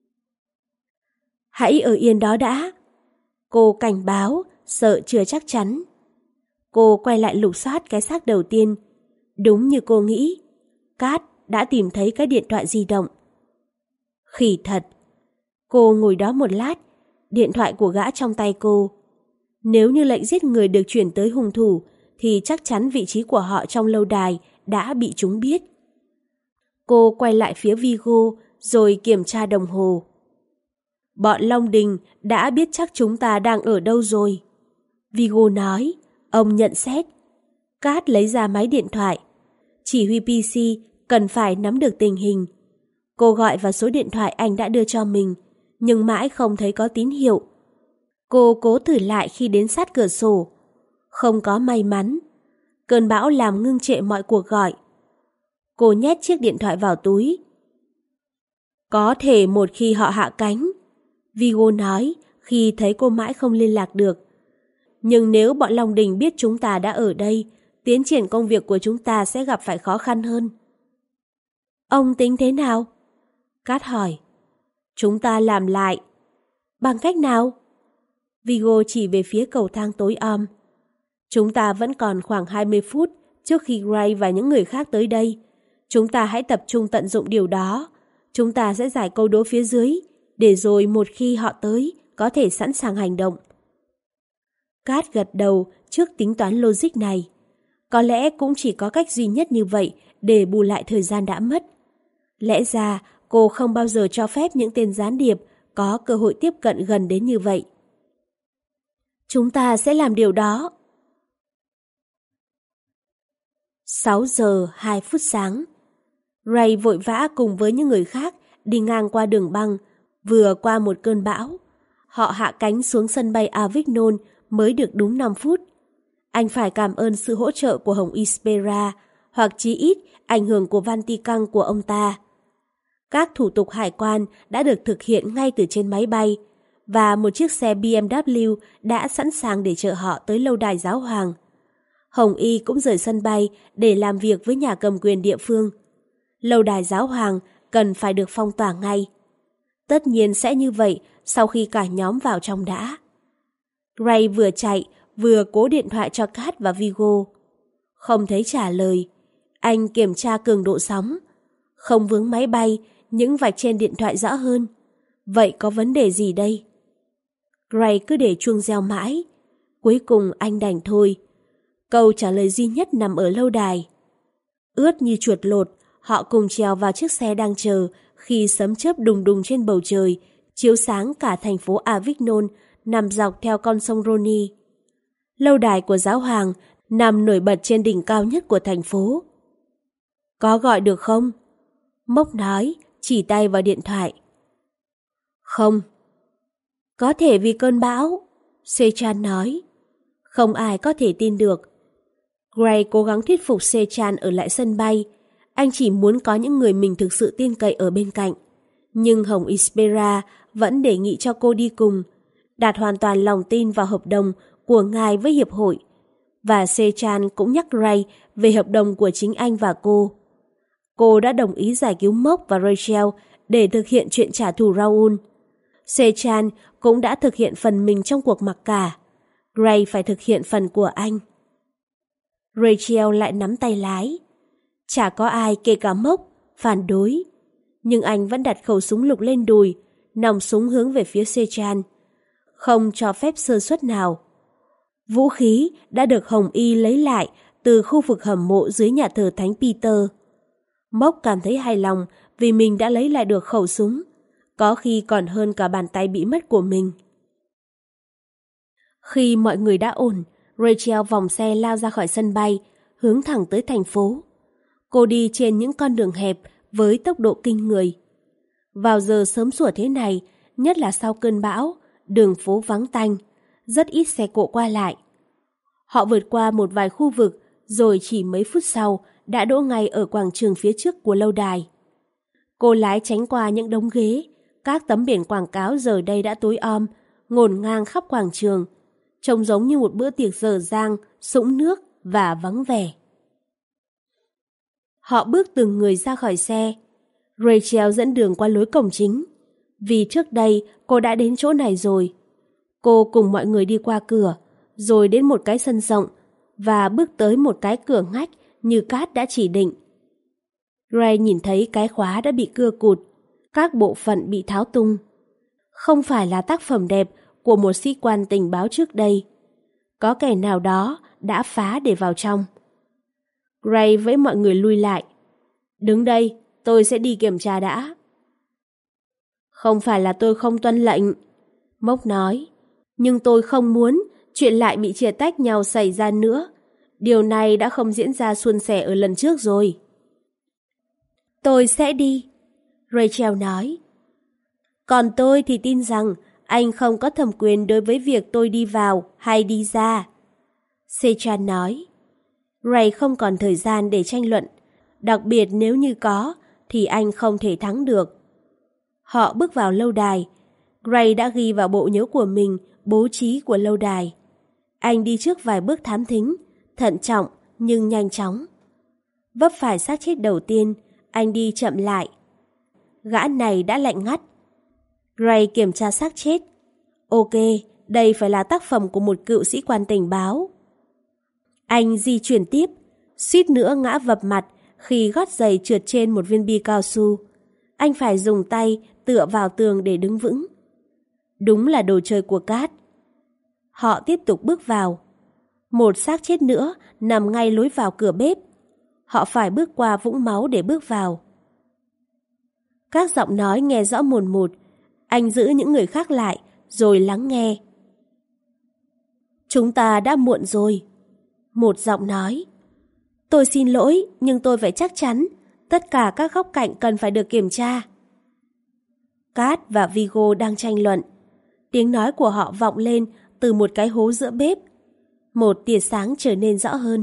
Hãy ở yên đó đã. Cô cảnh báo, sợ chưa chắc chắn. Cô quay lại lục soát cái xác đầu tiên. Đúng như cô nghĩ, Cát đã tìm thấy cái điện thoại di động. Khỉ thật. Cô ngồi đó một lát, điện thoại của gã trong tay cô. Nếu như lệnh giết người được chuyển tới hung thủ, thì chắc chắn vị trí của họ trong lâu đài đã bị chúng biết. Cô quay lại phía Vigo, rồi kiểm tra đồng hồ. Bọn Long Đình đã biết chắc chúng ta đang ở đâu rồi. Vigo nói, ông nhận xét. Cát lấy ra máy điện thoại. Chỉ huy pê xê cần phải nắm được tình hình. Cô gọi vào số điện thoại anh đã đưa cho mình, nhưng mãi không thấy có tín hiệu. Cô cố thử lại khi đến sát cửa sổ. Không có may mắn. Cơn bão làm ngưng trệ mọi cuộc gọi. Cô nhét chiếc điện thoại vào túi. Có thể một khi họ hạ cánh, Vigo nói khi thấy cô mãi không liên lạc được. Nhưng nếu bọn Long Đình biết chúng ta đã ở đây, tiến triển công việc của chúng ta sẽ gặp phải khó khăn hơn. Ông tính thế nào? Cát hỏi. Chúng ta làm lại. Bằng cách nào? Vigo chỉ về phía cầu thang tối om. Chúng ta vẫn còn khoảng hai mươi phút trước khi Gray và những người khác tới đây. Chúng ta hãy tập trung tận dụng điều đó. Chúng ta sẽ giải câu đố phía dưới, để rồi một khi họ tới, có thể sẵn sàng hành động. Cát gật đầu trước tính toán logic này. Có lẽ cũng chỉ có cách duy nhất như vậy để bù lại thời gian đã mất. Lẽ ra cô không bao giờ cho phép những tên gián điệp có cơ hội tiếp cận gần đến như vậy. Chúng ta sẽ làm điều đó. sáu giờ hai phút sáng. Ray vội vã cùng với những người khác đi ngang qua đường băng, vừa qua một cơn bão. Họ hạ cánh xuống sân bay Avignon mới được đúng năm phút. Anh phải cảm ơn sự hỗ trợ của Hồng Ispera, hoặc chí ít ảnh hưởng của Vatican của ông ta. Các thủ tục hải quan đã được thực hiện ngay từ trên máy bay, và một chiếc xe bê em vê đã sẵn sàng để chở họ tới lâu đài giáo hoàng. Hồng Y cũng rời sân bay để làm việc với nhà cầm quyền địa phương. Lâu đài giáo hoàng cần phải được phong tỏa ngay. Tất nhiên sẽ như vậy sau khi cả nhóm vào trong đã. Gray vừa chạy, vừa cố điện thoại cho Kat và Vigo. Không thấy trả lời. Anh kiểm tra cường độ sóng. Không vướng máy bay, những vạch trên điện thoại rõ hơn. Vậy có vấn đề gì đây? Gray cứ để chuông reo mãi. Cuối cùng anh đành thôi. Câu trả lời duy nhất nằm ở lâu đài. Ướt như chuột lột, họ cùng trèo vào chiếc xe đang chờ khi sấm chớp đùng đùng trên bầu trời, chiếu sáng cả thành phố Avignon nằm dọc theo con sông Roni. Lâu đài của giáo hoàng nằm nổi bật trên đỉnh cao nhất của thành phố. Có gọi được không? Mốc nói, chỉ tay vào điện thoại. Không. Có thể vì cơn bão, Sechan nói. Không ai có thể tin được. Gray cố gắng thuyết phục Sechan ở lại sân bay. Anh chỉ muốn có những người mình thực sự tin cậy ở bên cạnh. Nhưng Hồng Ispera vẫn đề nghị cho cô đi cùng, đặt hoàn toàn lòng tin vào hợp đồng của ngài với hiệp hội. Và Sechan cũng nhắc Gray về hợp đồng của chính anh và cô. Cô đã đồng ý giải cứu Mok và Rachel để thực hiện chuyện trả thù Raoul. Sechan cũng đã thực hiện phần mình trong cuộc mặc cả. Gray phải thực hiện phần của anh. Rachel lại nắm tay lái. Chả có ai, kể cả Mok, phản đối. Nhưng anh vẫn đặt khẩu súng lục lên đùi, nòng súng hướng về phía Sechan. Không cho phép sơ suất nào. Vũ khí đã được Hồng Y lấy lại từ khu vực hầm mộ dưới nhà thờ Thánh Peter. Mok cảm thấy hài lòng vì mình đã lấy lại được khẩu súng, có khi còn hơn cả bàn tay bị mất của mình. Khi mọi người đã ổn, Rachel vòng xe lao ra khỏi sân bay, hướng thẳng tới thành phố. Cô đi trên những con đường hẹp với tốc độ kinh người. Vào giờ sớm sủa thế này, nhất là sau cơn bão, đường phố vắng tanh, rất ít xe cộ qua lại. Họ vượt qua một vài khu vực, rồi chỉ mấy phút sau đã đỗ ngay ở quảng trường phía trước của lâu đài. Cô lái tránh qua những đống ghế, các tấm biển quảng cáo giờ đây đã tối om, ngổn ngang khắp quảng trường, trông giống như một bữa tiệc dở dang, sũng nước và vắng vẻ. Họ bước từng người ra khỏi xe. Rachel dẫn đường qua lối cổng chính, vì trước đây cô đã đến chỗ này rồi. Cô cùng mọi người đi qua cửa, rồi đến một cái sân rộng, và bước tới một cái cửa ngách như Kat đã chỉ định. Gray nhìn thấy cái khóa đã bị cưa cụt, các bộ phận bị tháo tung. Không phải là tác phẩm đẹp của một sĩ quan tình báo trước đây. Có kẻ nào đó đã phá để vào trong. Gray vẫy mọi người lui lại. Đứng đây, tôi sẽ đi kiểm tra đã. Không phải là tôi không tuân lệnh, Mok nói. Nhưng tôi không muốn chuyện lại bị chia tách nhau xảy ra nữa. Điều này đã không diễn ra suôn sẻ ở lần trước rồi. Tôi sẽ đi, Rachel nói. Còn tôi thì tin rằng anh không có thẩm quyền đối với việc tôi đi vào hay đi ra, Sechan nói. Ray không còn thời gian để tranh luận, đặc biệt nếu như có thì anh không thể thắng được. Họ bước vào lâu đài. Ray đã ghi vào bộ nhớ của mình bố trí của lâu đài. Anh đi trước vài bước thám thính, thận trọng nhưng nhanh chóng. Vấp phải xác chết đầu tiên, anh đi chậm lại. Gã này đã lạnh ngắt. Ray kiểm tra xác chết. Ok, đây phải là tác phẩm của một cựu sĩ quan tình báo. Anh di chuyển tiếp, suýt nữa ngã vập mặt khi gót giày trượt trên một viên bi cao su. Anh phải dùng tay tựa vào tường để đứng vững. Đúng là đồ chơi của Kat. Họ tiếp tục bước vào. Một xác chết nữa nằm ngay lối vào cửa bếp. Họ phải bước qua vũng máu để bước vào. Các giọng nói nghe rõ mồn một. Anh giữ những người khác lại rồi lắng nghe. Chúng ta đã muộn rồi, một giọng nói. Tôi xin lỗi, nhưng tôi phải chắc chắn tất cả các góc cạnh cần phải được kiểm tra. Kat và Vigo đang tranh luận. Tiếng nói của họ vọng lên từ một cái hố giữa bếp. Một tia sáng trở nên rõ hơn.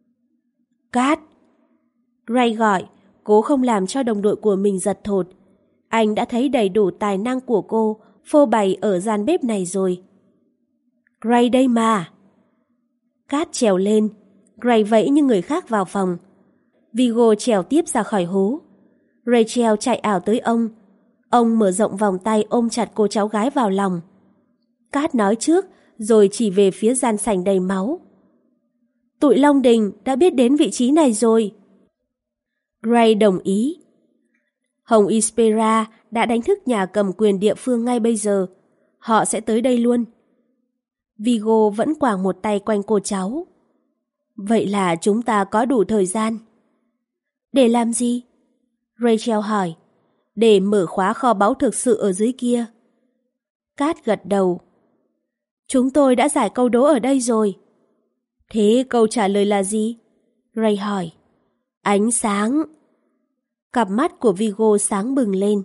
Kat! Ray gọi, cố không làm cho đồng đội của mình giật thột. Anh đã thấy đầy đủ tài năng của cô phô bày ở gian bếp này rồi. Ray đây mà! Kat trèo lên. Ray vẫy như người khác vào phòng. Vigo trèo tiếp ra khỏi hố. Rachel chạy ảo tới ông. Ông mở rộng vòng tay ôm chặt cô cháu gái vào lòng. Cát nói trước, rồi chỉ về phía gian sảnh đầy máu. Tụi Long Đình đã biết đến vị trí này rồi. Gray đồng ý. Hồng Ispera đã đánh thức nhà cầm quyền địa phương ngay bây giờ. Họ sẽ tới đây luôn. Vigo vẫn quàng một tay quanh cô cháu. Vậy là chúng ta có đủ thời gian. Để làm gì? Rachel hỏi. Để mở khóa kho báu thực sự ở dưới kia. Cát gật đầu. Chúng tôi đã giải câu đố ở đây rồi. Thế câu trả lời là gì? Ray hỏi. Ánh sáng. Cặp mắt của Vigo sáng bừng lên.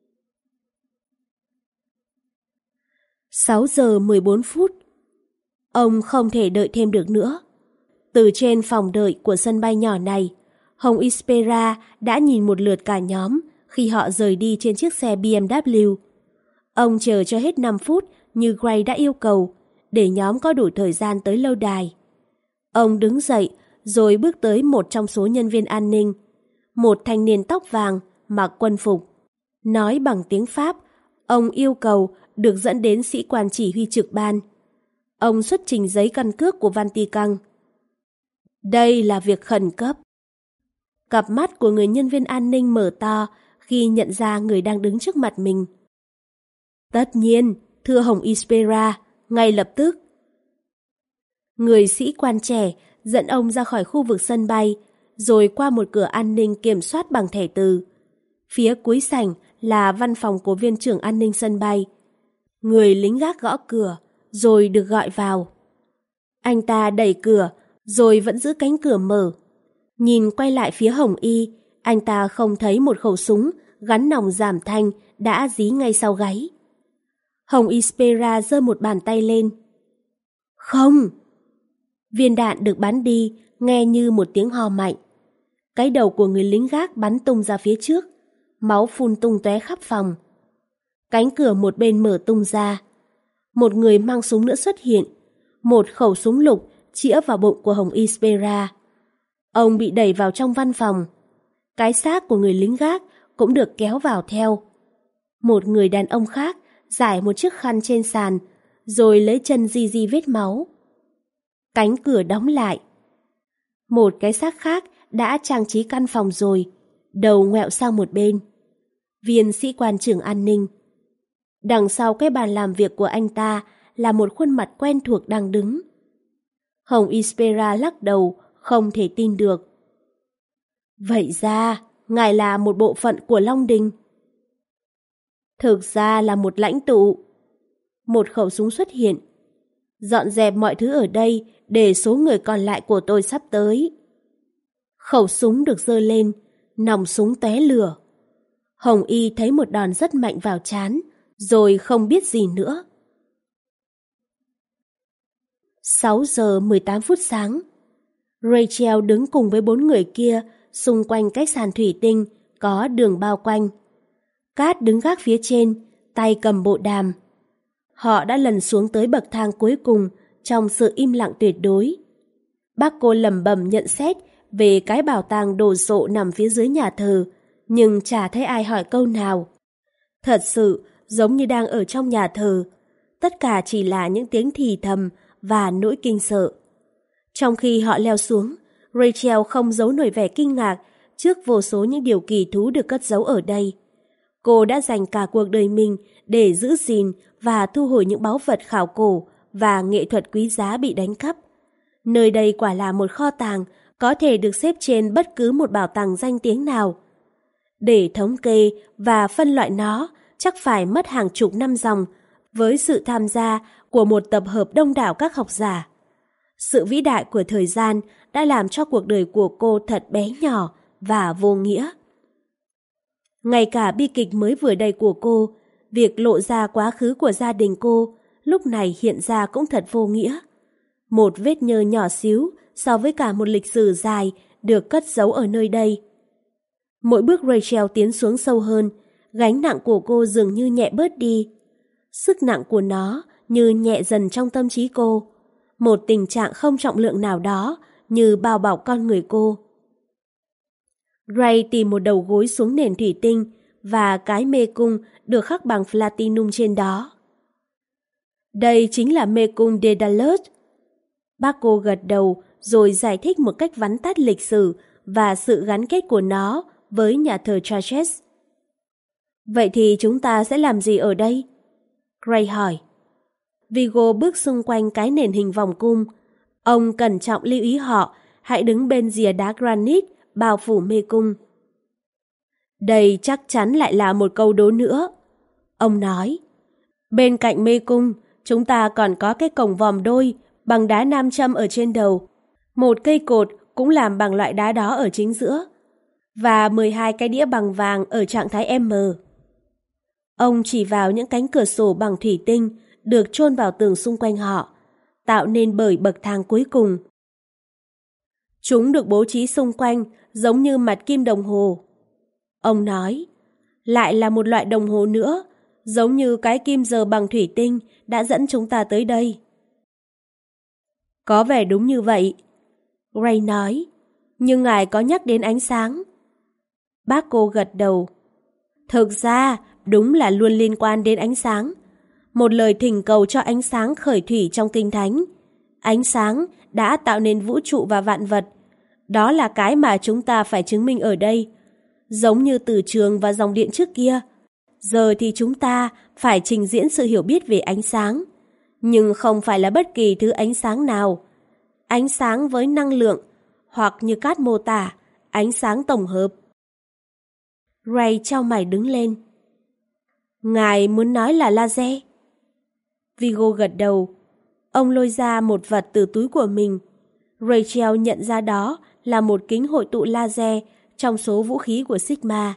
sáu giờ mười bốn phút. Ông không thể đợi thêm được nữa. Từ trên phòng đợi của sân bay nhỏ này, Hồng Ispera đã nhìn một lượt cả nhóm khi họ rời đi trên chiếc xe bê em vê. Ông chờ cho hết năm phút như Gray đã yêu cầu, để nhóm có đủ thời gian tới lâu đài. Ông đứng dậy rồi bước tới một trong số nhân viên an ninh, một thanh niên tóc vàng mặc quân phục. Nói bằng tiếng Pháp, ông yêu cầu được dẫn đến sĩ quan chỉ huy trực ban. Ông xuất trình giấy căn cước của Vatican. Đây là việc khẩn cấp. Cặp mắt của người nhân viên an ninh mở to khi nhận ra người đang đứng trước mặt mình. Tất nhiên, thưa Hồng Ispera, ngay lập tức. Người sĩ quan trẻ dẫn ông ra khỏi khu vực sân bay, rồi qua một cửa an ninh kiểm soát bằng thẻ từ. Phía cuối sảnh là văn phòng của viên trưởng an ninh sân bay. Người lính gác gõ cửa, rồi được gọi vào. Anh ta đẩy cửa, rồi vẫn giữ cánh cửa mở. Nhìn quay lại phía Hồng Y, anh ta không thấy một khẩu súng gắn nòng giảm thanh đã dí ngay sau gáy. Hồng Ispera giơ một bàn tay lên. Không! Viên đạn được bắn đi, nghe như một tiếng ho mạnh. Cái đầu của người lính gác bắn tung ra phía trước, máu phun tung tóe khắp phòng. Cánh cửa một bên mở tung ra. Một người mang súng nữa xuất hiện, một khẩu súng lục chĩa vào bụng của Hồng Ispera. Ông bị đẩy vào trong văn phòng. Cái xác của người lính gác cũng được kéo vào theo. Một người đàn ông khác giải một chiếc khăn trên sàn, rồi lấy chân di di vết máu. Cánh cửa đóng lại. Một cái xác khác đã trang trí căn phòng rồi, đầu ngoẹo sang một bên. Viên sĩ quan trưởng an ninh. Đằng sau cái bàn làm việc của anh ta là một khuôn mặt quen thuộc đang đứng. Hồng Ispera lắc đầu, không thể tin được. Vậy ra, ngài là một bộ phận của Long Đình. Thực ra là một lãnh tụ. Một khẩu súng xuất hiện. Dọn dẹp mọi thứ ở đây để số người còn lại của tôi sắp tới. Khẩu súng được giơ lên, nòng súng tóe lửa. Hồng Y thấy một đòn rất mạnh vào trán, rồi không biết gì nữa. sáu giờ mười tám phút sáng. Rachel đứng cùng với bốn người kia xung quanh cái sàn thủy tinh có đường bao quanh. Cát đứng gác phía trên, tay cầm bộ đàm. Họ đã lần xuống tới bậc thang cuối cùng trong sự im lặng tuyệt đối. Bác cô lẩm bẩm nhận xét về cái bảo tàng đồ sộ nằm phía dưới nhà thờ, nhưng chả thấy ai hỏi câu nào. Thật sự giống như đang ở trong nhà thờ, tất cả chỉ là những tiếng thì thầm và nỗi kinh sợ. Trong khi họ leo xuống, Rachel không giấu nổi vẻ kinh ngạc trước vô số những điều kỳ thú được cất giấu ở đây. Cô đã dành cả cuộc đời mình để giữ gìn và thu hồi những báu vật khảo cổ và nghệ thuật quý giá bị đánh cắp. Nơi đây quả là một kho tàng có thể được xếp trên bất cứ một bảo tàng danh tiếng nào. Để thống kê và phân loại nó chắc phải mất hàng chục năm dòng với sự tham gia của một tập hợp đông đảo các học giả. Sự vĩ đại của thời gian đã làm cho cuộc đời của cô thật bé nhỏ và vô nghĩa. Ngay cả bi kịch mới vừa đây của cô, việc lộ ra quá khứ của gia đình cô, lúc này hiện ra cũng thật vô nghĩa. Một vết nhơ nhỏ xíu so với cả một lịch sử dài được cất giấu ở nơi đây. Mỗi bước Rachel tiến xuống sâu hơn, gánh nặng của cô dường như nhẹ bớt đi. Sức nặng của nó như nhẹ dần trong tâm trí cô. Một tình trạng không trọng lượng nào đó như bao bọc con người cô. Ray tìm một đầu gối xuống nền thủy tinh và cái mê cung được khắc bằng platinum trên đó. Đây chính là mê cung Daedalus. Bác cô gật đầu rồi giải thích một cách vắn tắt lịch sử và sự gắn kết của nó với nhà thờ Chartres. Vậy thì chúng ta sẽ làm gì ở đây? Gray hỏi. Vigo bước xung quanh cái nền hình vòng cung. Ông cẩn trọng lưu ý họ hãy đứng bên rìa đá granite bao phủ mê cung. Đây chắc chắn lại là một câu đố nữa. Ông nói. Bên cạnh mê cung, chúng ta còn có cái cổng vòm đôi bằng đá nam châm ở trên đầu. Một cây cột cũng làm bằng loại đá đó ở chính giữa. Và mười hai cái đĩa bằng vàng ở trạng thái M. Ông chỉ vào những cánh cửa sổ bằng thủy tinh được chôn vào tường xung quanh họ, tạo nên bởi bậc thang cuối cùng. Chúng được bố trí xung quanh giống như mặt kim đồng hồ. Ông nói, lại là một loại đồng hồ nữa, giống như cái kim giờ bằng thủy tinh đã dẫn chúng ta tới đây. Có vẻ đúng như vậy, Gray nói, nhưng ngài có nhắc đến ánh sáng. Bác cô gật đầu. Thực ra, đúng là luôn liên quan đến ánh sáng. Một lời thỉnh cầu cho ánh sáng khởi thủy trong Kinh Thánh. Ánh sáng đã tạo nên vũ trụ và vạn vật. Đó là cái mà chúng ta phải chứng minh ở đây. Giống như từ trường và dòng điện trước kia, giờ thì chúng ta phải trình diễn sự hiểu biết về ánh sáng. Nhưng không phải là bất kỳ thứ ánh sáng nào. Ánh sáng với năng lượng, hoặc như Cát mô tả, ánh sáng tổng hợp. Ray chau mày đứng lên. Ngài muốn nói là laser? Vigo gật đầu. Ông lôi ra một vật từ túi của mình. Rachel nhận ra đó là một kính hội tụ laser trong số vũ khí của Sigma.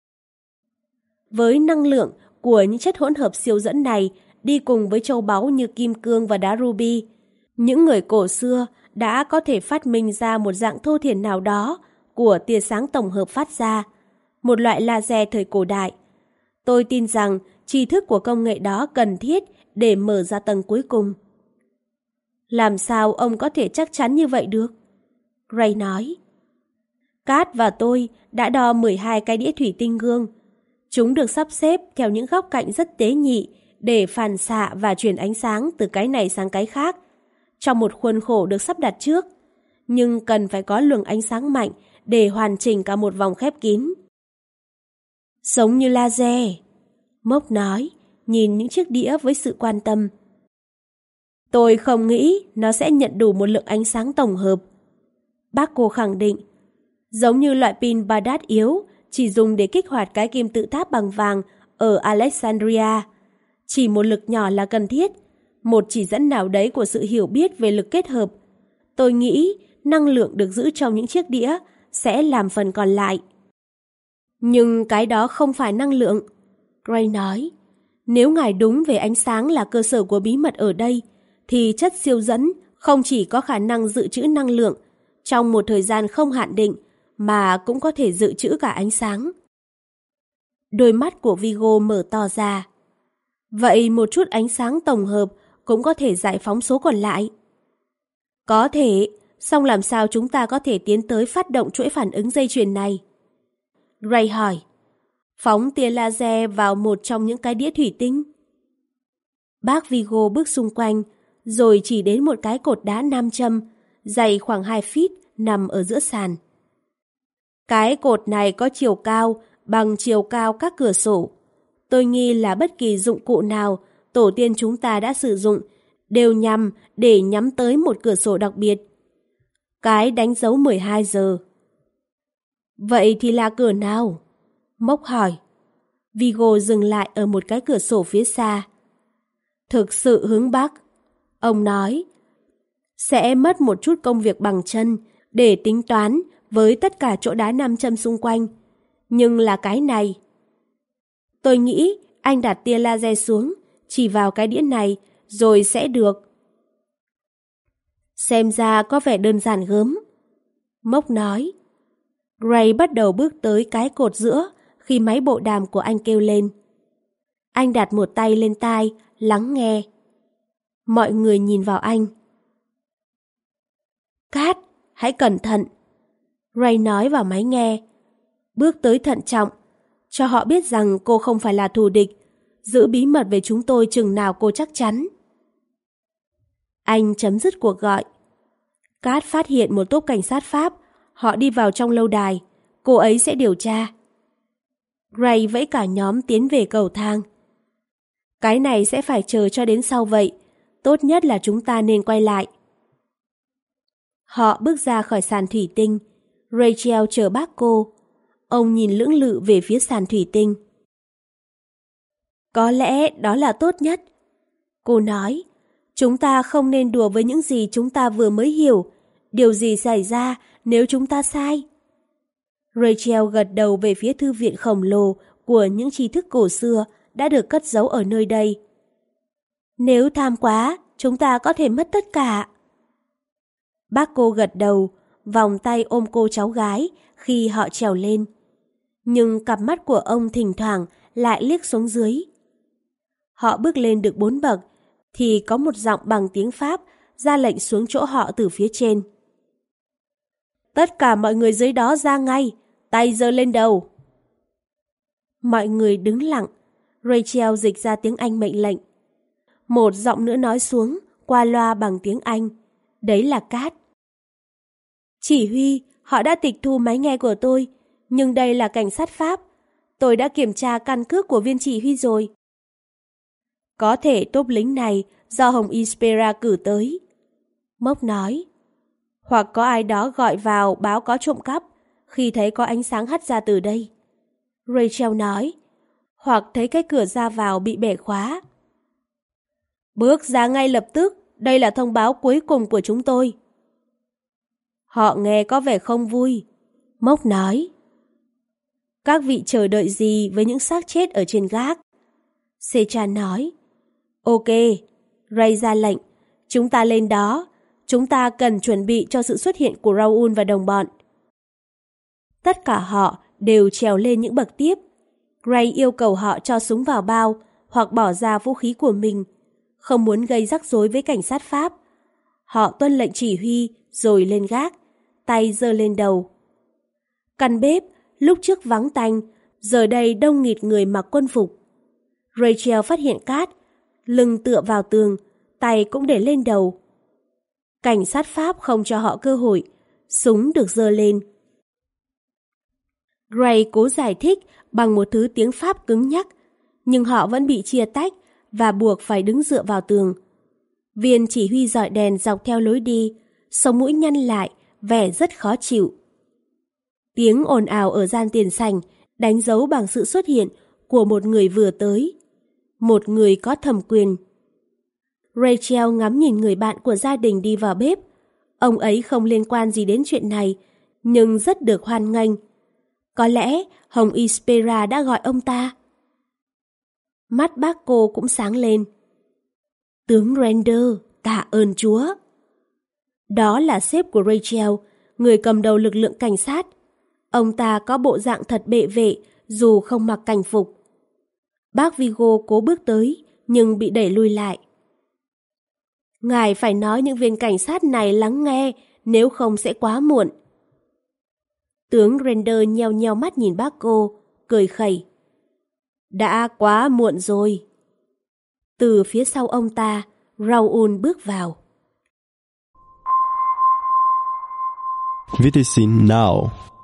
Với năng lượng của những chất hỗn hợp siêu dẫn này đi cùng với châu báu như kim cương và đá ruby, những người cổ xưa đã có thể phát minh ra một dạng thô thiển nào đó của tia sáng tổng hợp phát ra, một loại laser thời cổ đại. Tôi tin rằng tri thức của công nghệ đó cần thiết để mở ra tầng cuối cùng. Làm sao ông có thể chắc chắn như vậy được? Gray nói. Cát và tôi đã đo mười hai cái đĩa thủy tinh gương. Chúng được sắp xếp theo những góc cạnh rất tế nhị để phản xạ và truyền ánh sáng từ cái này sang cái khác, trong một khuôn khổ được sắp đặt trước, nhưng cần phải có luồng ánh sáng mạnh để hoàn chỉnh cả một vòng khép kín. Giống như laser, Mốc nói, nhìn những chiếc đĩa với sự quan tâm. Tôi không nghĩ nó sẽ nhận đủ một lượng ánh sáng tổng hợp. Bác cô khẳng định, giống như loại pin Baghdad yếu chỉ dùng để kích hoạt cái kim tự tháp bằng vàng ở Alexandria. Chỉ một lực nhỏ là cần thiết, một chỉ dẫn nào đấy của sự hiểu biết về lực kết hợp. Tôi nghĩ năng lượng được giữ trong những chiếc đĩa sẽ làm phần còn lại. Nhưng cái đó không phải năng lượng, Gray nói. Nếu ngài đúng về ánh sáng là cơ sở của bí mật ở đây, thì chất siêu dẫn không chỉ có khả năng dự trữ năng lượng trong một thời gian không hạn định, mà cũng có thể dự trữ cả ánh sáng. Đôi mắt của Vigo mở to ra. Vậy một chút ánh sáng tổng hợp cũng có thể giải phóng số còn lại? Có thể, song làm sao chúng ta có thể tiến tới phát động chuỗi phản ứng dây chuyền này? Gray hỏi. Phóng tia laser vào một trong những cái đĩa thủy tinh. Bác Vigo bước xung quanh, rồi chỉ đến một cái cột đá nam châm, dày khoảng hai feet, nằm ở giữa sàn. Cái cột này có chiều cao bằng chiều cao các cửa sổ. Tôi nghi là bất kỳ dụng cụ nào tổ tiên chúng ta đã sử dụng đều nhằm để nhắm tới một cửa sổ đặc biệt. Cái đánh dấu mười hai giờ. Vậy thì là cửa nào? Mốc hỏi. Vigo dừng lại ở một cái cửa sổ phía xa. Thực sự hướng Bắc, ông nói. Sẽ mất một chút công việc bằng chân để tính toán với tất cả chỗ đá nam châm xung quanh. Nhưng là cái này. Tôi nghĩ anh đặt tia laser xuống, chỉ vào cái đĩa này, rồi sẽ được. Xem ra có vẻ đơn giản gớm. Mốc nói. Gray bắt đầu bước tới cái cột giữa khi máy bộ đàm của anh kêu lên. Anh đặt một tay lên tai, lắng nghe. Mọi người nhìn vào anh. Cát, hãy cẩn thận. Ray nói vào máy nghe. bước tới thận trọng, cho họ biết rằng cô không phải là thù địch, giữ bí mật về chúng tôi chừng nào cô chắc chắn. Anh chấm dứt cuộc gọi. Kat phát hiện một tốp cảnh sát Pháp, họ đi vào trong lâu đài, cô ấy sẽ điều tra. Gray vẫy cả nhóm tiến về cầu thang. Cái này sẽ phải chờ cho đến sau vậy, tốt nhất là chúng ta nên quay lại. Họ bước ra khỏi sàn thủy tinh, Rachel chờ bác cô. Ông nhìn lưỡng lự về phía sàn thủy tinh. Có lẽ đó là tốt nhất. Cô nói, chúng ta không nên đùa với những gì chúng ta vừa mới hiểu. Điều gì xảy ra nếu chúng ta sai? Rachel gật đầu về phía thư viện khổng lồ của những tri thức cổ xưa đã được cất giấu ở nơi đây. Nếu tham quá, chúng ta có thể mất tất cả. Bác cô gật đầu, vòng tay ôm cô cháu gái khi họ trèo lên. Nhưng cặp mắt của ông thỉnh thoảng lại liếc xuống dưới. Họ bước lên được bốn bậc, thì có một giọng bằng tiếng Pháp ra lệnh xuống chỗ họ từ phía trên. Tất cả mọi người dưới đó ra ngay, tay giơ lên đầu. Mọi người đứng lặng, Rachel dịch ra tiếng Anh mệnh lệnh. Một giọng nữa nói xuống, qua loa bằng tiếng Anh. Đấy là Kat. Chỉ huy, họ đã tịch thu máy nghe của tôi, nhưng đây là cảnh sát Pháp. Tôi đã kiểm tra căn cước của viên chỉ huy rồi. Có thể tốp lính này do Hồng Ispera cử tới. Mốc nói. Hoặc có ai đó gọi vào báo có trộm cắp khi thấy có ánh sáng hắt ra từ đây. Rachel nói. Hoặc thấy cái cửa ra vào bị bẻ khóa. Bước ra ngay lập tức, đây là thông báo cuối cùng của chúng tôi. Họ nghe có vẻ không vui. Mốc nói. Các vị chờ đợi gì với những xác chết ở trên gác? Sechan nói. Ok, Ray ra lệnh. Chúng ta lên đó. Chúng ta cần chuẩn bị cho sự xuất hiện của Raoul và đồng bọn. Tất cả họ đều trèo lên những bậc tiếp. Ray yêu cầu họ cho súng vào bao hoặc bỏ ra vũ khí của mình. Không muốn gây rắc rối với cảnh sát Pháp. Họ tuân lệnh chỉ huy rồi lên gác, tay giơ lên đầu. Căn bếp, lúc trước vắng tanh, giờ đây đông nghịt người mặc quân phục. Rachel phát hiện Kat, lưng tựa vào tường, tay cũng để lên đầu. Cảnh sát Pháp không cho họ cơ hội, súng được giơ lên. Gray cố giải thích bằng một thứ tiếng Pháp cứng nhắc, nhưng họ vẫn bị chia tách và buộc phải đứng dựa vào tường. Viên chỉ huy dọi đèn dọc theo lối đi, sống mũi nhăn lại, vẻ rất khó chịu. Tiếng ồn ào ở gian tiền sảnh đánh dấu bằng sự xuất hiện của một người vừa tới. Một người có thẩm quyền. Rachel ngắm nhìn người bạn của gia đình đi vào bếp. Ông ấy không liên quan gì đến chuyện này, nhưng rất được hoan nghênh. Có lẽ Hồng Ispera đã gọi ông ta. Mắt bác cô cũng sáng lên. Tướng Render, tạ ơn Chúa. Đó là sếp của Rachel, người cầm đầu lực lượng cảnh sát. Ông ta có bộ dạng thật bệ vệ dù không mặc cảnh phục. Bác Vigo cố bước tới nhưng bị đẩy lui lại. Ngài phải nói những viên cảnh sát này lắng nghe, nếu không sẽ quá muộn. Tướng Render nheo nheo mắt nhìn bác cô, cười khẩy. Đã quá muộn rồi. Từ phía sau ông ta, Raoul bước vào. Witte Sie now.